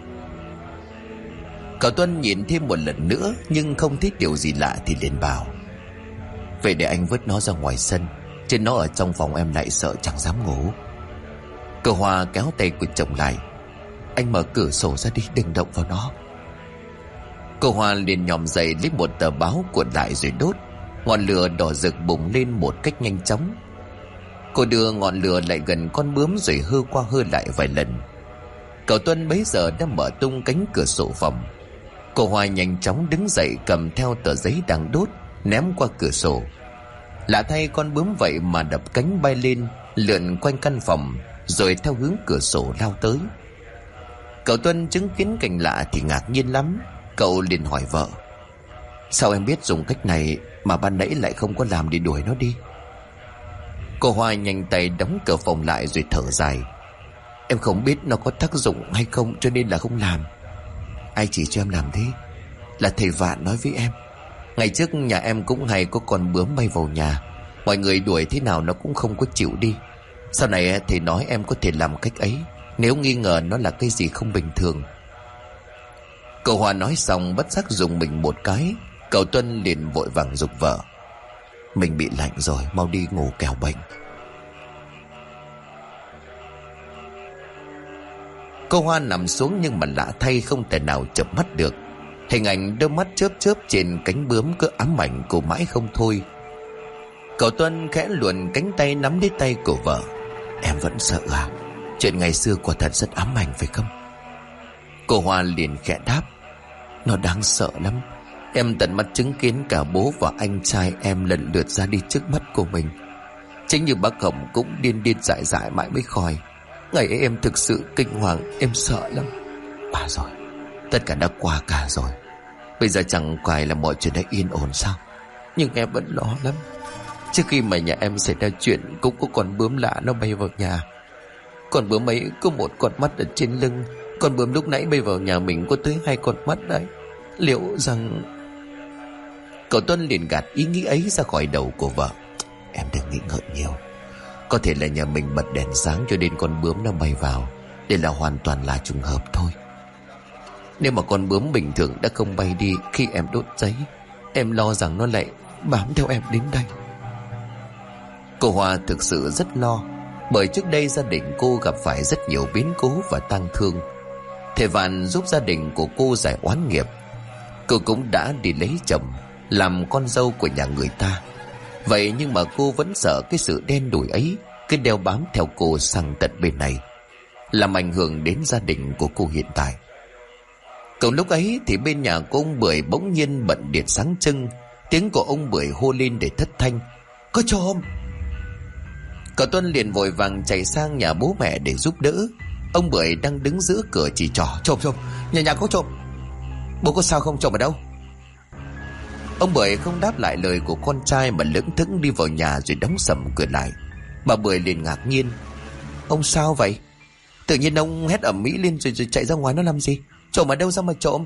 Cậu Tuân nhìn thêm một lần nữa nhưng không thấy điều gì lạ thì liền bảo: vậy để anh vứt nó ra ngoài sân, chứ nó ở trong phòng em lại sợ chẳng dám ngủ. Cậu Hoa kéo tay của chồng lại: anh mở cửa sổ ra đi, đừng động vào nó. Cậu Hoa liền nhòm dậy lấy một tờ báo cuộn lại rồi đốt. Ngọn lửa đỏ rực bùng lên một cách nhanh chóng. Cô đưa ngọn lửa lại gần con bướm rồi hơ qua hơ lại vài lần. Cậu Tuân bấy giờ đã mở tung cánh cửa sổ phòng. Cô Hoa nhanh chóng đứng dậy, cầm theo tờ giấy đang đốt, ném qua cửa sổ. Lạ thay, con bướm vậy mà đập cánh bay lên, lượn quanh căn phòng rồi theo hướng cửa sổ lao tới. Cậu Tuân chứng kiến cảnh lạ thì ngạc nhiên lắm. Cậu liền hỏi vợ: sao em biết dùng cách này mà ban nãy lại không có làm để đuổi nó đi? Cô Hoa nhanh tay đóng cửa phòng lại rồi thở dài: em không biết nó có tác dụng hay không cho nên là không làm. Ai chỉ cho em làm thế? Là thầy Vạn nói với em. Ngày trước nhà em cũng hay có con bướm bay vào nhà, mọi người đuổi thế nào nó cũng không có chịu đi. Sau này thầy nói em có thể làm cách ấy nếu nghi ngờ nó là cái gì không bình thường. Cậu Hòa nói xong bất giác dùng mình một cái. Cậu Tuân liền vội vàng giục vợ: mình bị lạnh rồi, mau đi ngủ kẻo bệnh. Cô Hoa nằm xuống nhưng mà lạ thay không thể nào chợp mắt được. Hình ảnh đôi mắt chớp chớp trên cánh bướm cứ ám ảnh cô mãi không thôi. Cậu Tuân khẽ luồn cánh tay nắm lấy tay của vợ: em vẫn sợ à? Chuyện ngày xưa quả thật rất ám ảnh phải không? Cô Hoa liền khẽ đáp: nó đáng sợ lắm. Em tận mắt chứng kiến cả bố và anh trai em lần lượt ra đi trước mắt của mình. Chính như bác Hồng cũng điên điên dại dại mãi mới khỏi. Ngày ấy em thực sự kinh hoàng, em sợ lắm. Bà rồi, tất cả đã qua cả rồi. Bây giờ chẳng phải là mọi chuyện đã yên ổn sao? Nhưng em vẫn lo lắm. Trước khi mà nhà em xảy ra chuyện, cũng có con bướm lạ nó bay vào nhà. Con bướm ấy có một con mắt ở trên lưng. Con bướm lúc nãy bay vào nhà mình có tới 2 con mắt đấy. Liệu rằng... Cậu Tuân liền gạt ý nghĩ ấy ra khỏi đầu của vợ: em đừng nghĩ ngợi nhiều. Có thể là nhà mình bật đèn sáng cho nên con bướm nó bay vào. Đây là hoàn toàn là trùng hợp thôi. Nếu mà con bướm bình thường đã không bay đi khi em đốt giấy, em lo rằng nó lại bám theo em đến đây. Cô Hoa thực sự rất lo, bởi trước đây gia đình cô gặp phải rất nhiều biến cố và tang thương. Thầy Vạn giúp gia đình của cô giải oán nghiệp. Cô cũng đã đi lấy chồng, làm con dâu của nhà người ta. Vậy nhưng mà cô vẫn sợ cái sự đen đủi ấy cứ đeo bám theo cô sang tận bên này, làm ảnh hưởng đến gia đình của cô hiện tại. Cậu lúc ấy thì bên nhà của ông Bưởi bỗng nhiên bật điện sáng trưng. Tiếng của ông Bưởi hô lên để thất thanh: có trộm! Cậu Tuân liền vội vàng chạy sang nhà bố mẹ để giúp đỡ. Ông Bưởi đang đứng giữa cửa chỉ trỏ: trộm, nhà có trộm. Bố có sao không? Trộm ở đâu? Ông Bưởi không đáp lại lời của con trai mà lững thững đi vào nhà rồi đóng sầm cửa lại. Bà Bưởi liền ngạc nhiên: ông sao vậy? Tự nhiên ông hét ầm ĩ lên rồi chạy ra ngoài, nó làm gì? Trộm ở đâu ra mà trộm?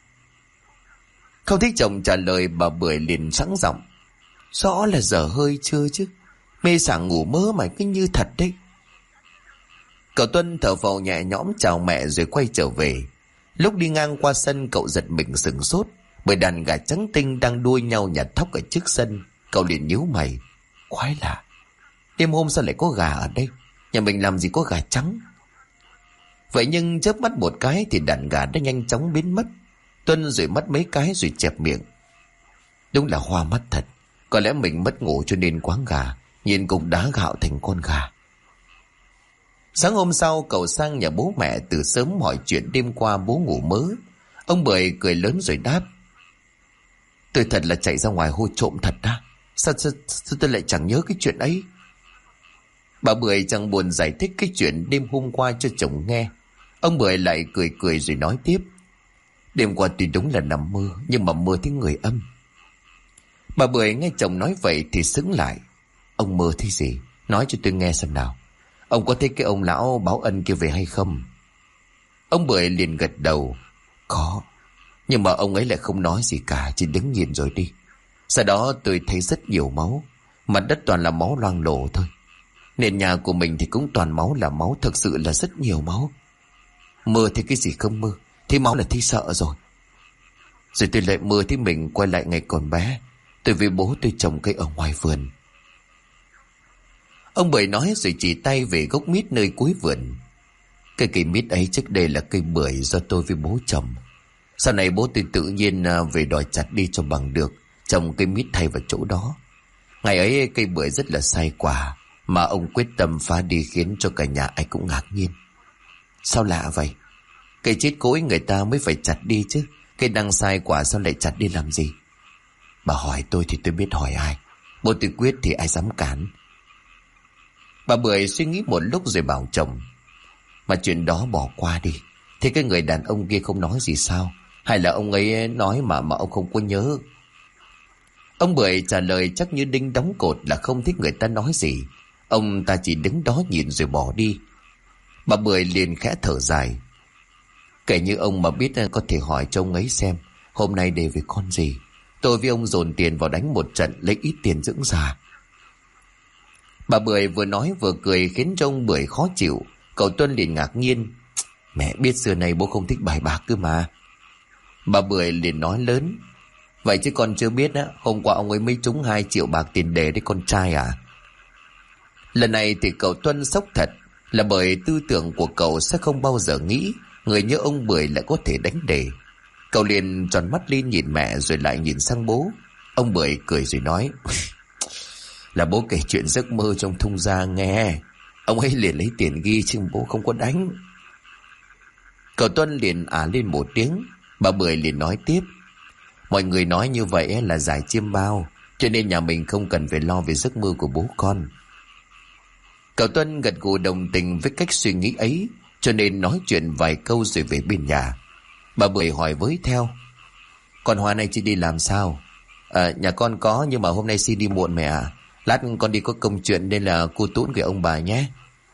Không thấy chồng trả lời, bà Bưởi liền sẵn giọng: rõ là dở hơi chưa chứ, mê sảng ngủ mơ mà cứ như thật đấy. Cậu Tuân thở phào nhẹ nhõm chào mẹ rồi quay trở về. Lúc đi ngang qua sân, cậu giật mình sửng sốt bởi đàn gà trắng tinh đang đua nhau nhặt thóc ở trước sân. Cậu liền nhíu mày: quái lạ, đêm hôm sao lại có gà ở đây? Nhà mình làm gì có gà trắng? Vậy nhưng chớp mắt một cái thì đàn gà đã nhanh chóng biến mất. Tuân rủi mắt mấy cái rồi chẹp miệng: đúng là hoa mắt thật. Có lẽ mình mất ngủ cho nên quáng gà, nhìn cũng đá gạo thành con gà. Sáng hôm sau, cậu sang nhà bố mẹ từ sớm hỏi chuyện đêm qua bố ngủ mớ. Ông Bưởi cười lớn rồi đáp: tôi thật là chạy ra ngoài hô trộm thật đó. Sao tôi lại chẳng nhớ cái chuyện ấy? Bà Bưởi chẳng buồn giải thích cái chuyện đêm hôm qua cho chồng nghe. Ông Bưởi lại cười cười rồi nói tiếp: đêm qua tuy đúng là nằm mơ, nhưng mà mơ thấy người âm. Bà Bưởi nghe chồng nói vậy thì sững lại: ông mơ thấy gì? Nói cho tôi nghe xem nào. Ông có thấy cái ông lão báo ân kia về hay không? Ông Bưởi liền gật đầu: có. Nhưng mà ông ấy lại không nói gì cả, chỉ đứng nhìn rồi đi. Sau đó tôi thấy rất nhiều máu, mặt đất toàn là máu loang lổ thôi. Nền nhà của mình thì cũng toàn máu là máu, thực sự là rất nhiều máu. Mơ thấy cái gì không mơ, thấy máu là thấy sợ rồi. Rồi tôi lại mơ thấy mình quay lại ngày còn bé. Tôi với bố tôi trồng cây ở ngoài vườn. Ông Bưởi nói rồi chỉ tay về gốc mít nơi cuối vườn. Cái cây mít ấy trước đây là cây bưởi do tôi với bố trồng. Sau này bố tôi tự nhiên về đòi chặt đi cho bằng được, trồng cây mít thay vào chỗ đó. Ngày ấy cây bưởi rất là sai quả, mà ông quyết tâm phá đi khiến cho cả nhà ai cũng ngạc nhiên. Sao lạ vậy? Cây chết cối người ta mới phải chặt đi chứ, cây đang sai quả sao lại chặt đi làm gì? Bà hỏi tôi thì tôi biết hỏi ai. Bố tôi quyết thì ai dám cản. Bà Bưởi suy nghĩ một lúc rồi bảo chồng: mà chuyện đó bỏ qua đi. Thế cái người đàn ông kia không nói gì sao? Hay là ông ấy nói mà ông không có nhớ? Ông Bưởi trả lời chắc như đinh đóng cột là không thích người ta nói gì. Ông ta chỉ đứng đó nhìn rồi bỏ đi. Bà Bưởi liền khẽ thở dài. Kể như ông mà biết có thể hỏi cho ông ấy xem hôm nay để về con gì. Tôi với ông dồn tiền vào đánh một trận lấy ít tiền dưỡng già. Bà Bưởi vừa nói vừa cười khiến cho ông Bưởi khó chịu. Cậu Tuân liền ngạc nhiên. Mẹ biết xưa này bố không thích bài bạc cơ mà. Bà Bưởi liền nói lớn. Vậy chứ con chưa biết á, hôm qua ông ấy mới trúng 2 triệu bạc tiền đề đấy con trai à. Lần này thì cậu Tuân sốc thật, là bởi tư tưởng của cậu sẽ không bao giờ nghĩ người như ông Bưởi lại có thể đánh đề. Cậu liền tròn mắt lên nhìn mẹ rồi lại nhìn sang bố. Ông Bưởi cười rồi nói. Là bố kể chuyện giấc mơ trong thung gia nghe. Ông ấy liền lấy tiền ghi chứ bố không có đánh. Cậu Tuân liền lên một tiếng. Bà Bưởi liền nói tiếp. Mọi người nói như vậy là giải chiêm bao, cho nên nhà mình không cần phải lo về giấc mơ của bố con. Cậu Tuân gật gù đồng tình với cách suy nghĩ ấy, cho nên nói chuyện vài câu rồi về bên nhà. Bà Bưởi hỏi với theo. Con Hoa này chị đi làm sao? Nhà con có, nhưng mà hôm nay xin đi muộn mẹ ạ. Lát con đi có công chuyện nên là cô tún gửi ông bà nhé.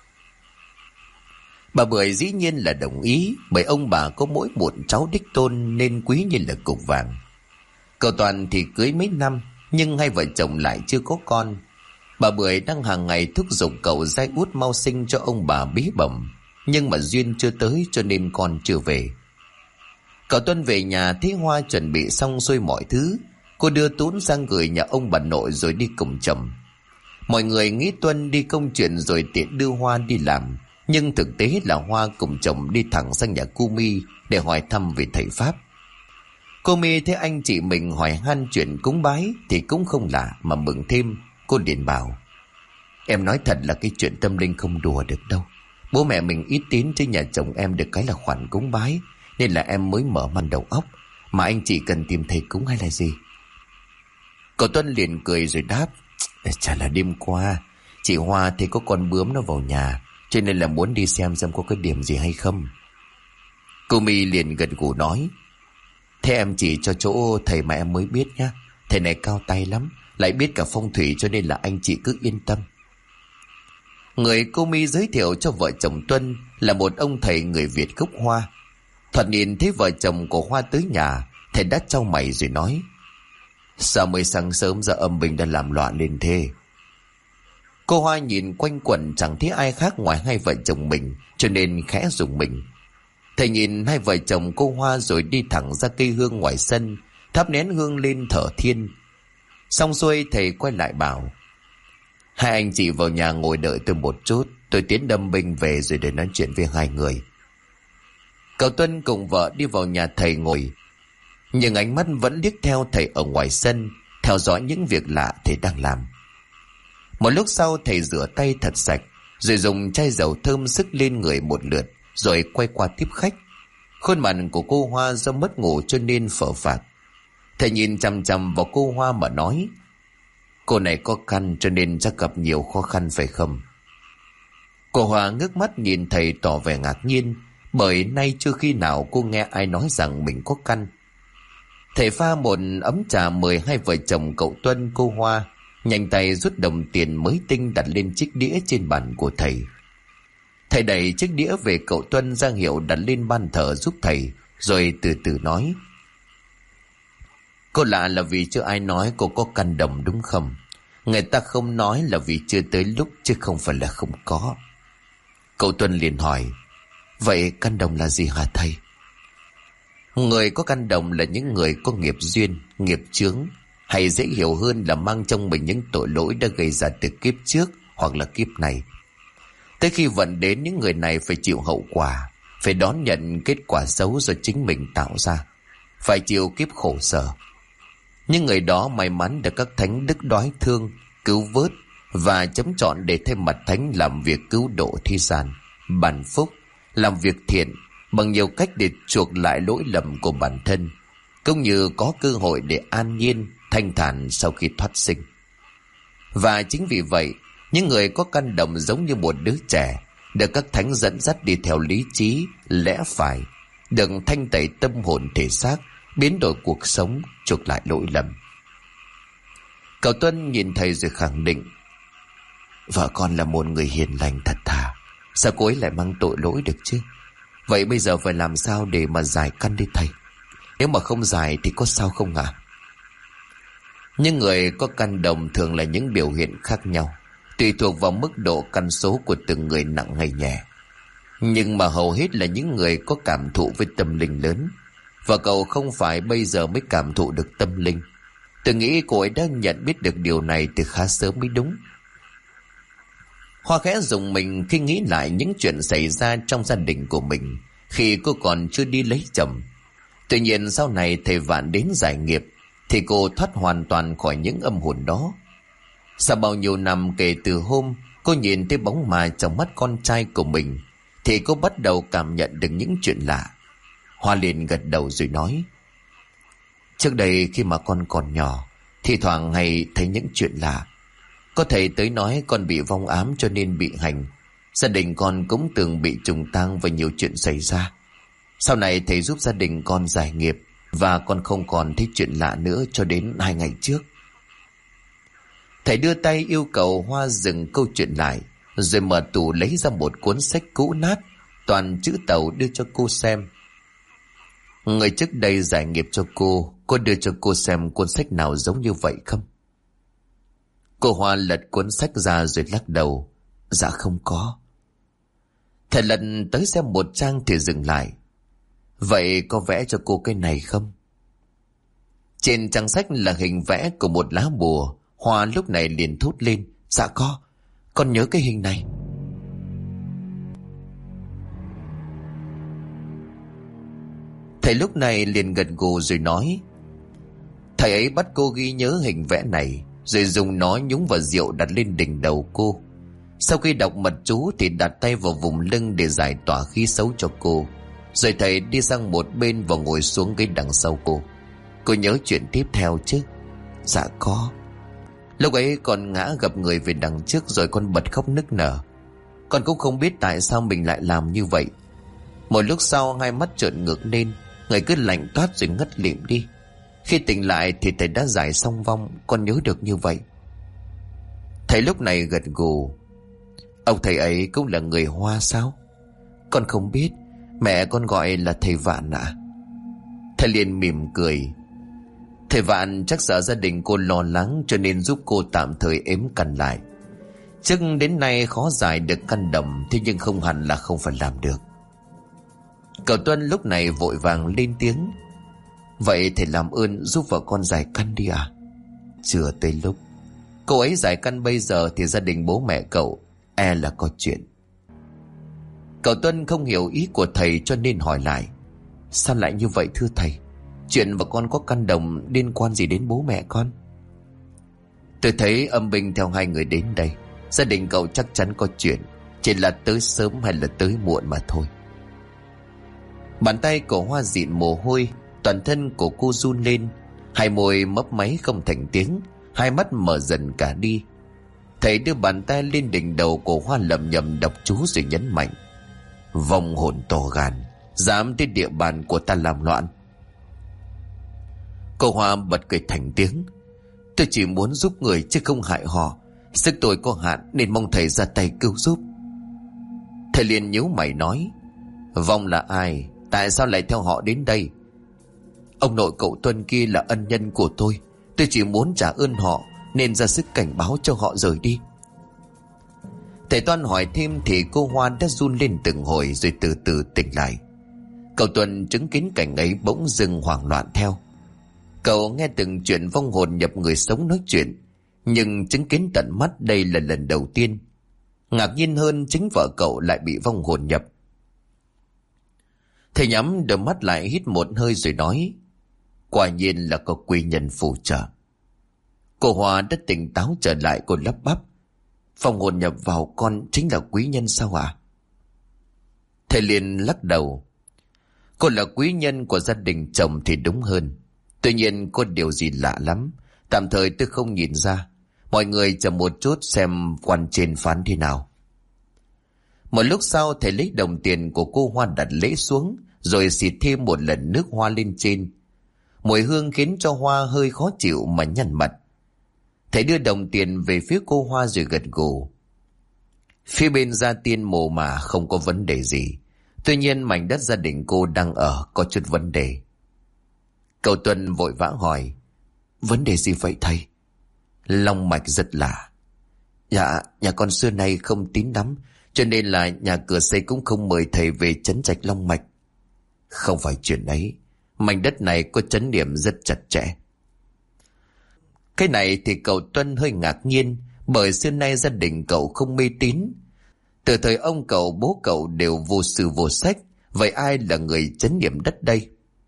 Bà Bưởi dĩ nhiên là đồng ý, bởi ông bà có mỗi một cháu đích tôn nên quý như là cục vàng. Cậu Toàn thì cưới mấy năm, nhưng hai vợ chồng lại chưa có con. Bà Bưởi đang hàng ngày thúc giục cậu giai út mau sinh cho ông bà bí bẩm, nhưng mà duyên chưa tới cho nên con chưa về. Cậu Tuân về nhà thấy Hoa chuẩn bị xong xuôi mọi thứ, cô đưa Tún sang gửi nhà ông bà nội rồi đi cùng chồng. Mọi người nghĩ Tuân đi công chuyện rồi tiện đưa Hoa đi làm, nhưng thực tế là Hoa cùng chồng đi thẳng sang nhà cô My để hỏi thăm về thầy Pháp. Cô My thấy anh chị mình hỏi han chuyện cúng bái thì cũng không lạ mà mừng thêm. Cô liền bảo. Em nói thật là cái chuyện tâm linh không đùa được đâu. Bố mẹ mình ít tín chứ nhà chồng em được cái là khoản cúng bái, nên là em mới mở mang đầu óc. Mà anh chị cần tìm thầy cúng hay là gì? Cậu Tuân liền cười rồi đáp. Chả là đêm qua chị Hoa thấy có con bướm nó vào nhà, cho nên là muốn đi xem có cái điểm gì hay không. Cô My liền gật gù nói. Thế em chỉ cho chỗ thầy mà em mới biết nhá. Thầy này cao tay lắm, lại biết cả phong thủy, cho nên là anh chị cứ yên tâm. Người cô My giới thiệu cho vợ chồng Tuân là một ông thầy người Việt gốc Hoa. Thoạt nhìn thấy vợ chồng của Hoa tới nhà, thầy đã chau mày rồi nói. Sao mới sáng sớm giờ âm binh đã làm loạn lên thế? Cô Hoa nhìn quanh quẩn chẳng thấy ai khác ngoài hai vợ chồng mình, cho nên khẽ rùng mình. Thầy nhìn hai vợ chồng cô Hoa rồi đi thẳng ra cây hương ngoài sân, thắp nén hương lên thở thiên. Xong xuôi thầy quay lại bảo. Hai anh chị vào nhà ngồi đợi tôi một chút, tôi tiến đâm binh về rồi để nói chuyện với hai người. Cậu Tuân cùng vợ đi vào nhà thầy ngồi, nhưng ánh mắt vẫn liếc theo thầy ở ngoài sân, theo dõi những việc lạ thầy đang làm. Một lúc sau thầy rửa tay thật sạch, rồi dùng chai dầu thơm sức lên người một lượt, rồi quay qua tiếp khách. Khuôn mặt của cô Hoa do mất ngủ cho nên phờ phạc. Thầy nhìn chằm chằm vào cô Hoa mà nói. Cô này có căn cho nên chắc gặp nhiều khó khăn phải không? Cô Hoa ngước mắt nhìn thầy tỏ vẻ ngạc nhiên, bởi nay chưa khi nào cô nghe ai nói rằng mình có căn. Thầy pha một ấm trà mời hai vợ chồng cậu Tuân cô Hoa, nhanh tay rút đồng tiền mới tinh đặt lên chiếc đĩa trên bàn của thầy. Thầy đẩy chiếc đĩa về cậu Tuân ra hiệu đặt lên ban thờ giúp thầy, rồi từ từ nói. Cô lạ là vì chưa ai nói cô có căn đồng đúng không? Người ta không nói là vì chưa tới lúc, chứ không phải là không có. Cậu Tuân liền hỏi. Vậy căn đồng là gì hả thầy? Người có căn đồng là những người có nghiệp duyên, nghiệp chướng, hay dễ hiểu hơn là mang trong mình những tội lỗi đã gây ra từ kiếp trước hoặc là kiếp này. Tới khi vận đến, những người này phải chịu hậu quả, phải đón nhận kết quả xấu do chính mình tạo ra, phải chịu kiếp khổ sở. Những người đó may mắn được các thánh đức đói thương, cứu vớt và chấm chọn để thay mặt thánh làm việc cứu độ thế gian, ban phúc, làm việc thiện bằng nhiều cách để chuộc lại lỗi lầm của bản thân, cũng như có cơ hội để an nhiên, thanh thản sau khi thoát sinh. Và chính vì vậy, những người có căn đồng giống như một đứa trẻ, được các thánh dẫn dắt đi theo lý trí, lẽ phải, được thanh tẩy tâm hồn thể xác, biến đổi cuộc sống, chuộc lại lỗi lầm. Cậu Tuân nhìn thầy rồi khẳng định: vợ con là một người hiền lành thật thà, sao cô ấy lại mang tội lỗi được chứ? Vậy bây giờ phải làm sao để mà giải căn đi thầy? Nếu mà không giải thì có sao không ạ? Những người có căn đồng thường là những biểu hiện khác nhau, tùy thuộc vào mức độ căn số của từng người nặng hay nhẹ. Nhưng mà hầu hết là những người có cảm thụ với tâm linh lớn. Và cậu không phải bây giờ mới cảm thụ được tâm linh. Tôi nghĩ cô ấy đã nhận biết được điều này từ khá sớm mới đúng. Hoa khẽ rùng mình khi nghĩ lại những chuyện xảy ra trong gia đình của mình khi cô còn chưa đi lấy chồng. Tuy nhiên sau này thầy Vạn đến giải nghiệp thì cô thoát hoàn toàn khỏi những âm hồn đó. Sau bao nhiêu năm kể từ hôm cô nhìn thấy bóng ma trong mắt con trai của mình thì cô bắt đầu cảm nhận được những chuyện lạ. Hoa liền gật đầu rồi nói: trước đây khi mà con còn nhỏ, thì thoảng hay thấy những chuyện lạ. Có thầy tới nói con bị vong ám cho nên bị hành. Gia đình con cũng từng bị trùng tang và nhiều chuyện xảy ra. Sau này thầy giúp gia đình con giải nghiệp và con không còn thấy chuyện lạ nữa cho đến 2 ngày trước. Thầy đưa tay yêu cầu Hoa dừng câu chuyện lại, rồi mở tủ lấy ra một cuốn sách cũ nát toàn chữ Tàu đưa cho cô xem. Người trước đây giải nghiệp cho cô đưa cho cô xem cuốn sách nào giống như vậy không? Cô Hoa lật cuốn sách ra rồi lắc đầu: dạ không có. Thầy lần tới xem một trang thì dừng lại: vậy có vẽ cho cô cái này không? Trên trang sách là hình vẽ của một lá bùa. Hoa lúc này liền thốt lên: dạ có, con nhớ cái hình này. Thầy lúc này liền gật gù rồi nói: thầy ấy bắt cô ghi nhớ hình vẽ này, rồi dùng nó nhúng vào rượu đặt lên đỉnh đầu cô. Sau khi đọc mật chú thì đặt tay vào vùng lưng để giải tỏa khí xấu cho cô. Rồi thầy đi sang một bên và ngồi xuống ghế đằng sau cô. Cô nhớ chuyện tiếp theo chứ? Dạ có. Lúc ấy con ngã gặp người về đằng trước rồi con bật khóc nức nở. Con cũng không biết tại sao mình lại làm như vậy. Một lúc sau hai mắt trợn ngược lên, người cứ lạnh toát rồi ngất lịm đi. Khi tỉnh lại thì thầy đã giải xong vong. Con nhớ được như vậy. Thầy lúc này gật gù: ông thầy ấy cũng là người Hoa sao? Con không biết, mẹ con gọi là thầy Vạn ạ. Thầy liền mỉm cười: thầy Vạn chắc sợ gia đình cô lo lắng cho nên giúp cô tạm thời ếm căn lại. Trước đến nay khó giải được căn đầm, thế nhưng không hẳn là không phải làm được. Cậu Tuân lúc này vội vàng lên tiếng: vậy thầy làm ơn giúp vợ con giải căn đi à? Chưa tới lúc. Cô ấy giải căn bây giờ thì gia đình bố mẹ cậu e là có chuyện. Cậu Tuân không hiểu ý của thầy cho nên hỏi lại: sao lại như vậy thưa thầy? Chuyện vợ con có căn đồng liên quan gì đến bố mẹ con? Tôi thấy âm binh theo hai người đến đây, gia đình cậu chắc chắn có chuyện, chỉ là tới sớm hay là tới muộn mà thôi. Bàn tay của Hoa dịn mồ hôi, toàn thân của cô run lên, hai môi mấp máy không thành tiếng, hai mắt mở dần cả đi. Thầy đưa bàn tay lên đỉnh đầu của Hoa lẩm nhẩm đọc chú rồi nhấn mạnh: vong hồn to gan, dám tới địa bàn của ta làm loạn. Cô Hoa bật cười thành tiếng: tôi chỉ muốn giúp người chứ không hại họ. Sức tôi có hạn nên mong thầy ra tay cứu giúp. Thầy liền nhíu mày nói: vong là ai? Tại sao lại theo họ đến đây? Ông nội cậu Tuân kia là ân nhân của tôi chỉ muốn trả ơn họ nên ra sức cảnh báo cho họ rời đi. Thầy Toan hỏi thêm thì cô Hoa đã run lên từng hồi rồi từ từ tỉnh lại. Cậu Tuân chứng kiến cảnh ấy bỗng dưng hoảng loạn theo. Cậu nghe từng chuyện vong hồn nhập người sống nói chuyện, nhưng chứng kiến tận mắt đây là lần đầu tiên. Ngạc nhiên hơn, chính vợ cậu lại bị vong hồn nhập. Thầy nhắm đôi mắt lại hít một hơi rồi nói: quả nhiên là có quý nhân phù trợ. Cô Hoa đã tỉnh táo trở lại, cô lắp bắp: vong hồn nhập vào con chính là quý nhân sao ạ? Thầy liền lắc đầu: cô là quý nhân của gia đình chồng thì đúng hơn. Tuy nhiên có điều gì lạ lắm, tạm thời tôi không nhìn ra. Mọi người chờ một chút xem quan trên phán thế nào. Một lúc sau thầy lấy đồng tiền của cô Hoa đặt lễ xuống, rồi xịt thêm một lần nước hoa lên trên. Mùi hương khiến cho Hoa hơi khó chịu mà nhăn mặt. Thầy đưa đồng tiền về phía cô Hoa rồi gật gù. Phía bên gia tiên mồ mả không có vấn đề gì. Tuy nhiên mảnh đất gia đình cô đang ở có chút vấn đề. Cậu Tuân vội vã hỏi, vấn đề gì vậy thầy? Long mạch rất lạ. Dạ, nhà con xưa nay không tín lắm, cho nên là nhà cửa xây cũng không mời thầy về trấn trạch long mạch. Không phải chuyện ấy, mảnh đất này có trấn niệm rất chặt chẽ. Cái này thì cậu Tuân hơi ngạc nhiên, bởi xưa nay gia đình cậu không mê tín. Từ thời ông cậu, bố cậu đều vô sư vô sách, vậy ai là người trấn niệm đất đây?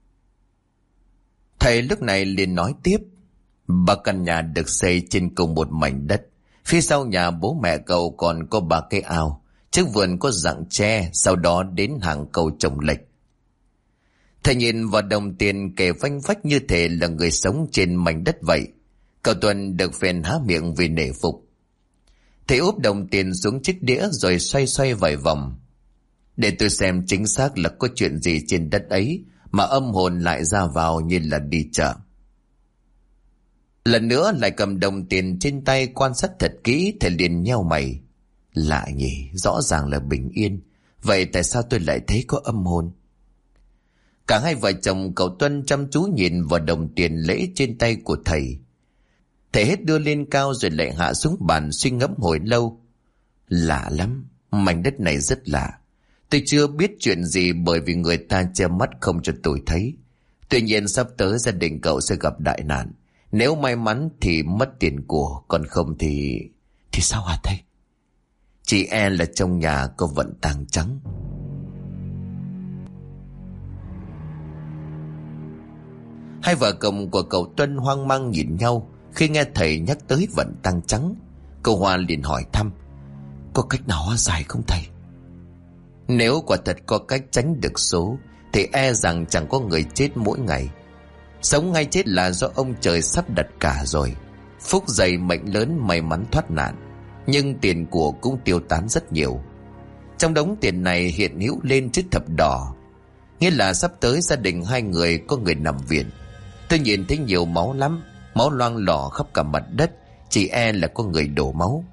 Thầy lúc này liền nói tiếp, ba căn nhà được xây trên cùng một mảnh đất. Phía sau nhà bố mẹ cậu còn có 3 cái ao, trước vườn có rặng tre, sau đó đến hàng cầu trồng lệch. Thầy nhìn vào đồng tiền kể vanh vách như thể là người sống trên mảnh đất vậy. Cậu Tuân được phèn há miệng vì nể phục. Thầy úp đồng tiền xuống chiếc đĩa rồi xoay xoay vài vòng. Để tôi xem chính xác là có chuyện gì trên đất ấy mà âm hồn lại ra vào như là đi chợ. Lần nữa lại cầm đồng tiền trên tay quan sát thật kỹ, thầy liền nheo mày. Lạ nhỉ, rõ ràng là bình yên, vậy tại sao tôi lại thấy có âm hồn? Cả hai vợ chồng cậu Tuân chăm chú nhìn vào đồng tiền lễ trên tay của thầy. Thầy hết đưa lên cao rồi lại hạ xuống bàn suy ngẫm hồi lâu. Lạ lắm, mảnh đất này rất lạ. Tôi chưa biết chuyện gì bởi vì người ta che mắt không cho tôi thấy. Tuy nhiên sắp tới gia đình cậu sẽ gặp đại nạn. Nếu may mắn thì mất tiền của, còn không thì... Thì sao hả thầy? Chị e là trong nhà có vận tang trắng. Hai vợ chồng của cậu Tuân hoang mang nhìn nhau khi nghe thầy nhắc tới vận tang trắng. Cậu Hoa liền hỏi thăm, có cách nào hóa giải không thầy? Nếu quả thật có cách tránh được số thì e rằng chẳng có người chết mỗi ngày. Sống hay chết là do ông trời sắp đặt cả rồi. Phúc dày mệnh lớn may mắn thoát nạn, nhưng tiền của cũng tiêu tán rất nhiều. Trong đống tiền này hiện hữu lên chữ thập đỏ, nghĩa là sắp tới gia đình hai người có người nằm viện. Tôi nhìn thấy nhiều máu lắm, máu loang lỏ khắp cả mặt đất, chỉ e là có người đổ máu.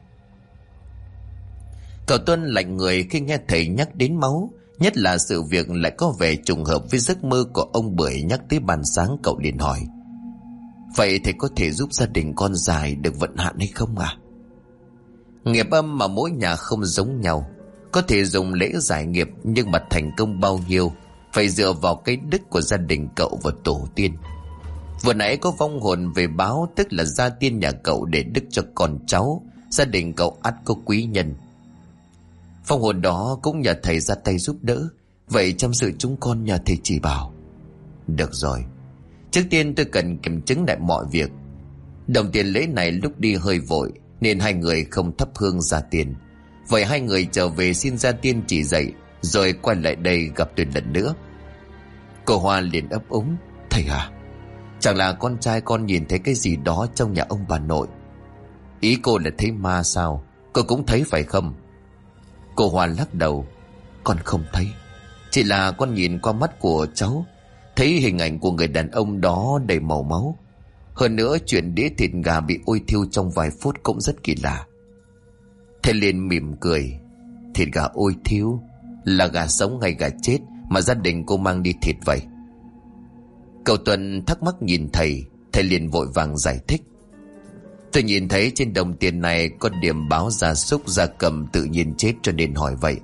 Cậu Tuân lạnh người khi nghe thầy nhắc đến máu, nhất là sự việc lại có vẻ trùng hợp với giấc mơ của ông Bưởi nhắc tới ban sáng. Cậu liền hỏi, vậy thầy có thể giúp gia đình con giải được vận hạn hay không à? Nghiệp âm mà mỗi nhà không giống nhau, có thể dùng lễ giải nghiệp, nhưng mà thành công bao nhiêu phải dựa vào cái đức của gia đình cậu và tổ tiên. Vừa nãy có vong hồn về báo, tức là gia tiên nhà cậu để đức cho con cháu, gia đình cậu ắt có quý nhân. Vong hồn đó cũng nhờ thầy ra tay giúp đỡ, vậy trong sự chúng con nhờ thầy chỉ bảo. Được rồi, trước tiên tôi cần kiểm chứng lại mọi việc. Đồng tiền lễ này lúc đi hơi vội nên hai người không thắp hương gia tiên. Vậy hai người trở về xin gia tiên chỉ dạy, rồi quay lại đây gặp tôi lần nữa. Cô Hoa liền ấp úng, thầy à, chẳng là con trai con nhìn thấy cái gì đó trong nhà ông bà nội? Ý cô là thấy ma sao? Cô cũng thấy phải không? Cô Hoa lắc đầu, con không thấy, chỉ là con nhìn qua mắt của cháu thấy hình ảnh của người đàn ông đó đầy màu máu. Hơn nữa chuyện đĩa thịt gà bị ôi thiêu trong vài phút cũng rất kỳ lạ. Thầy liền mỉm cười, thịt gà ôi thiêu là gà sống hay gà chết mà gia đình cô mang đi thịt vậy? Cậu Tuân thắc mắc nhìn thầy. Thầy liền vội vàng giải thích, tôi nhìn thấy trên đồng tiền này có điểm báo gia súc gia cầm tự nhiên chết cho nên hỏi vậy.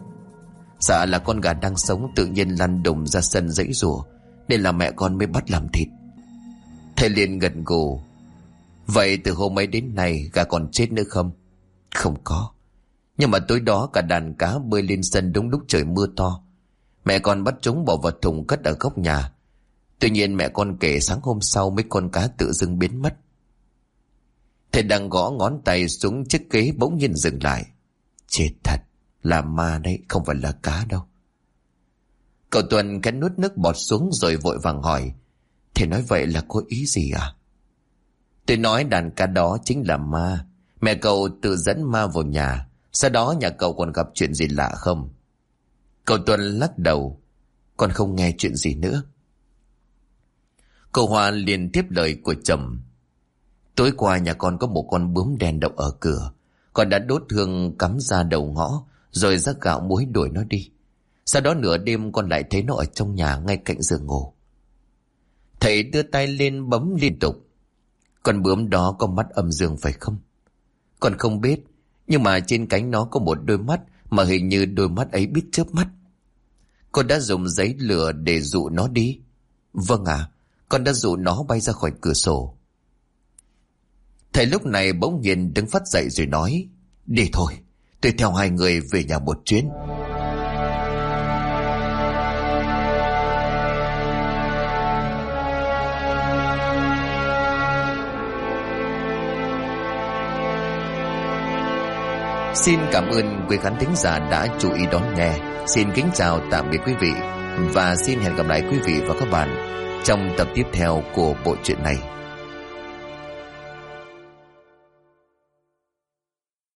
Dạ là con gà đang sống tự nhiên lăn đùng ra sân giãy giụa, nên là mẹ con mới bắt làm thịt. Thầy liền gật gù, vậy từ hôm ấy đến nay gà còn chết nữa không? Không có, nhưng mà tối đó cả đàn cá bơi lên sân đúng lúc trời mưa to. Mẹ con bắt chúng bỏ vào thùng cất ở góc nhà. Tuy nhiên mẹ con kể sáng hôm sau mấy con cá tự dưng biến mất. Thầy đang gõ ngón tay xuống chiếc ghế bỗng nhiên dừng lại. Chết thật, là ma đấy, không phải là cá đâu. Cậu Tuân khẽ nuốt nước bọt xuống rồi vội vàng hỏi, thầy nói vậy là có ý gì à? Tôi nói đàn cá đó chính là ma. Mẹ cậu tự dẫn ma vào nhà, sau đó nhà cậu còn gặp chuyện gì lạ không? Cậu Tuân lắc đầu, con không nghe chuyện gì nữa. Cô Hoa liền tiếp lời của chồng. Tối qua nhà con có một con bướm đen đậu ở cửa. Con đã đốt hương cắm ra đầu ngõ, rồi rắc gạo muối đuổi nó đi. Sau đó nửa đêm con lại thấy nó ở trong nhà ngay cạnh giường ngủ. Thầy đưa tay lên bấm liên tục. Con bướm đó có mắt âm dương phải không? Con không biết, nhưng mà trên cánh nó có một đôi mắt mà hình như đôi mắt ấy biết chớp mắt. Con đã dùng giấy lửa để dụ nó đi. Vâng ạ, con đã dụ nó bay ra khỏi cửa sổ. Thầy lúc này bỗng nhiên đứng phát dậy rồi nói, đi thôi, tôi theo hai người về nhà một chuyến. Xin cảm ơn quý khán thính giả đã chú ý đón nghe. Xin kính chào tạm biệt quý vị, và xin hẹn gặp lại quý vị và các bạn trong tập tiếp theo của bộ truyện này.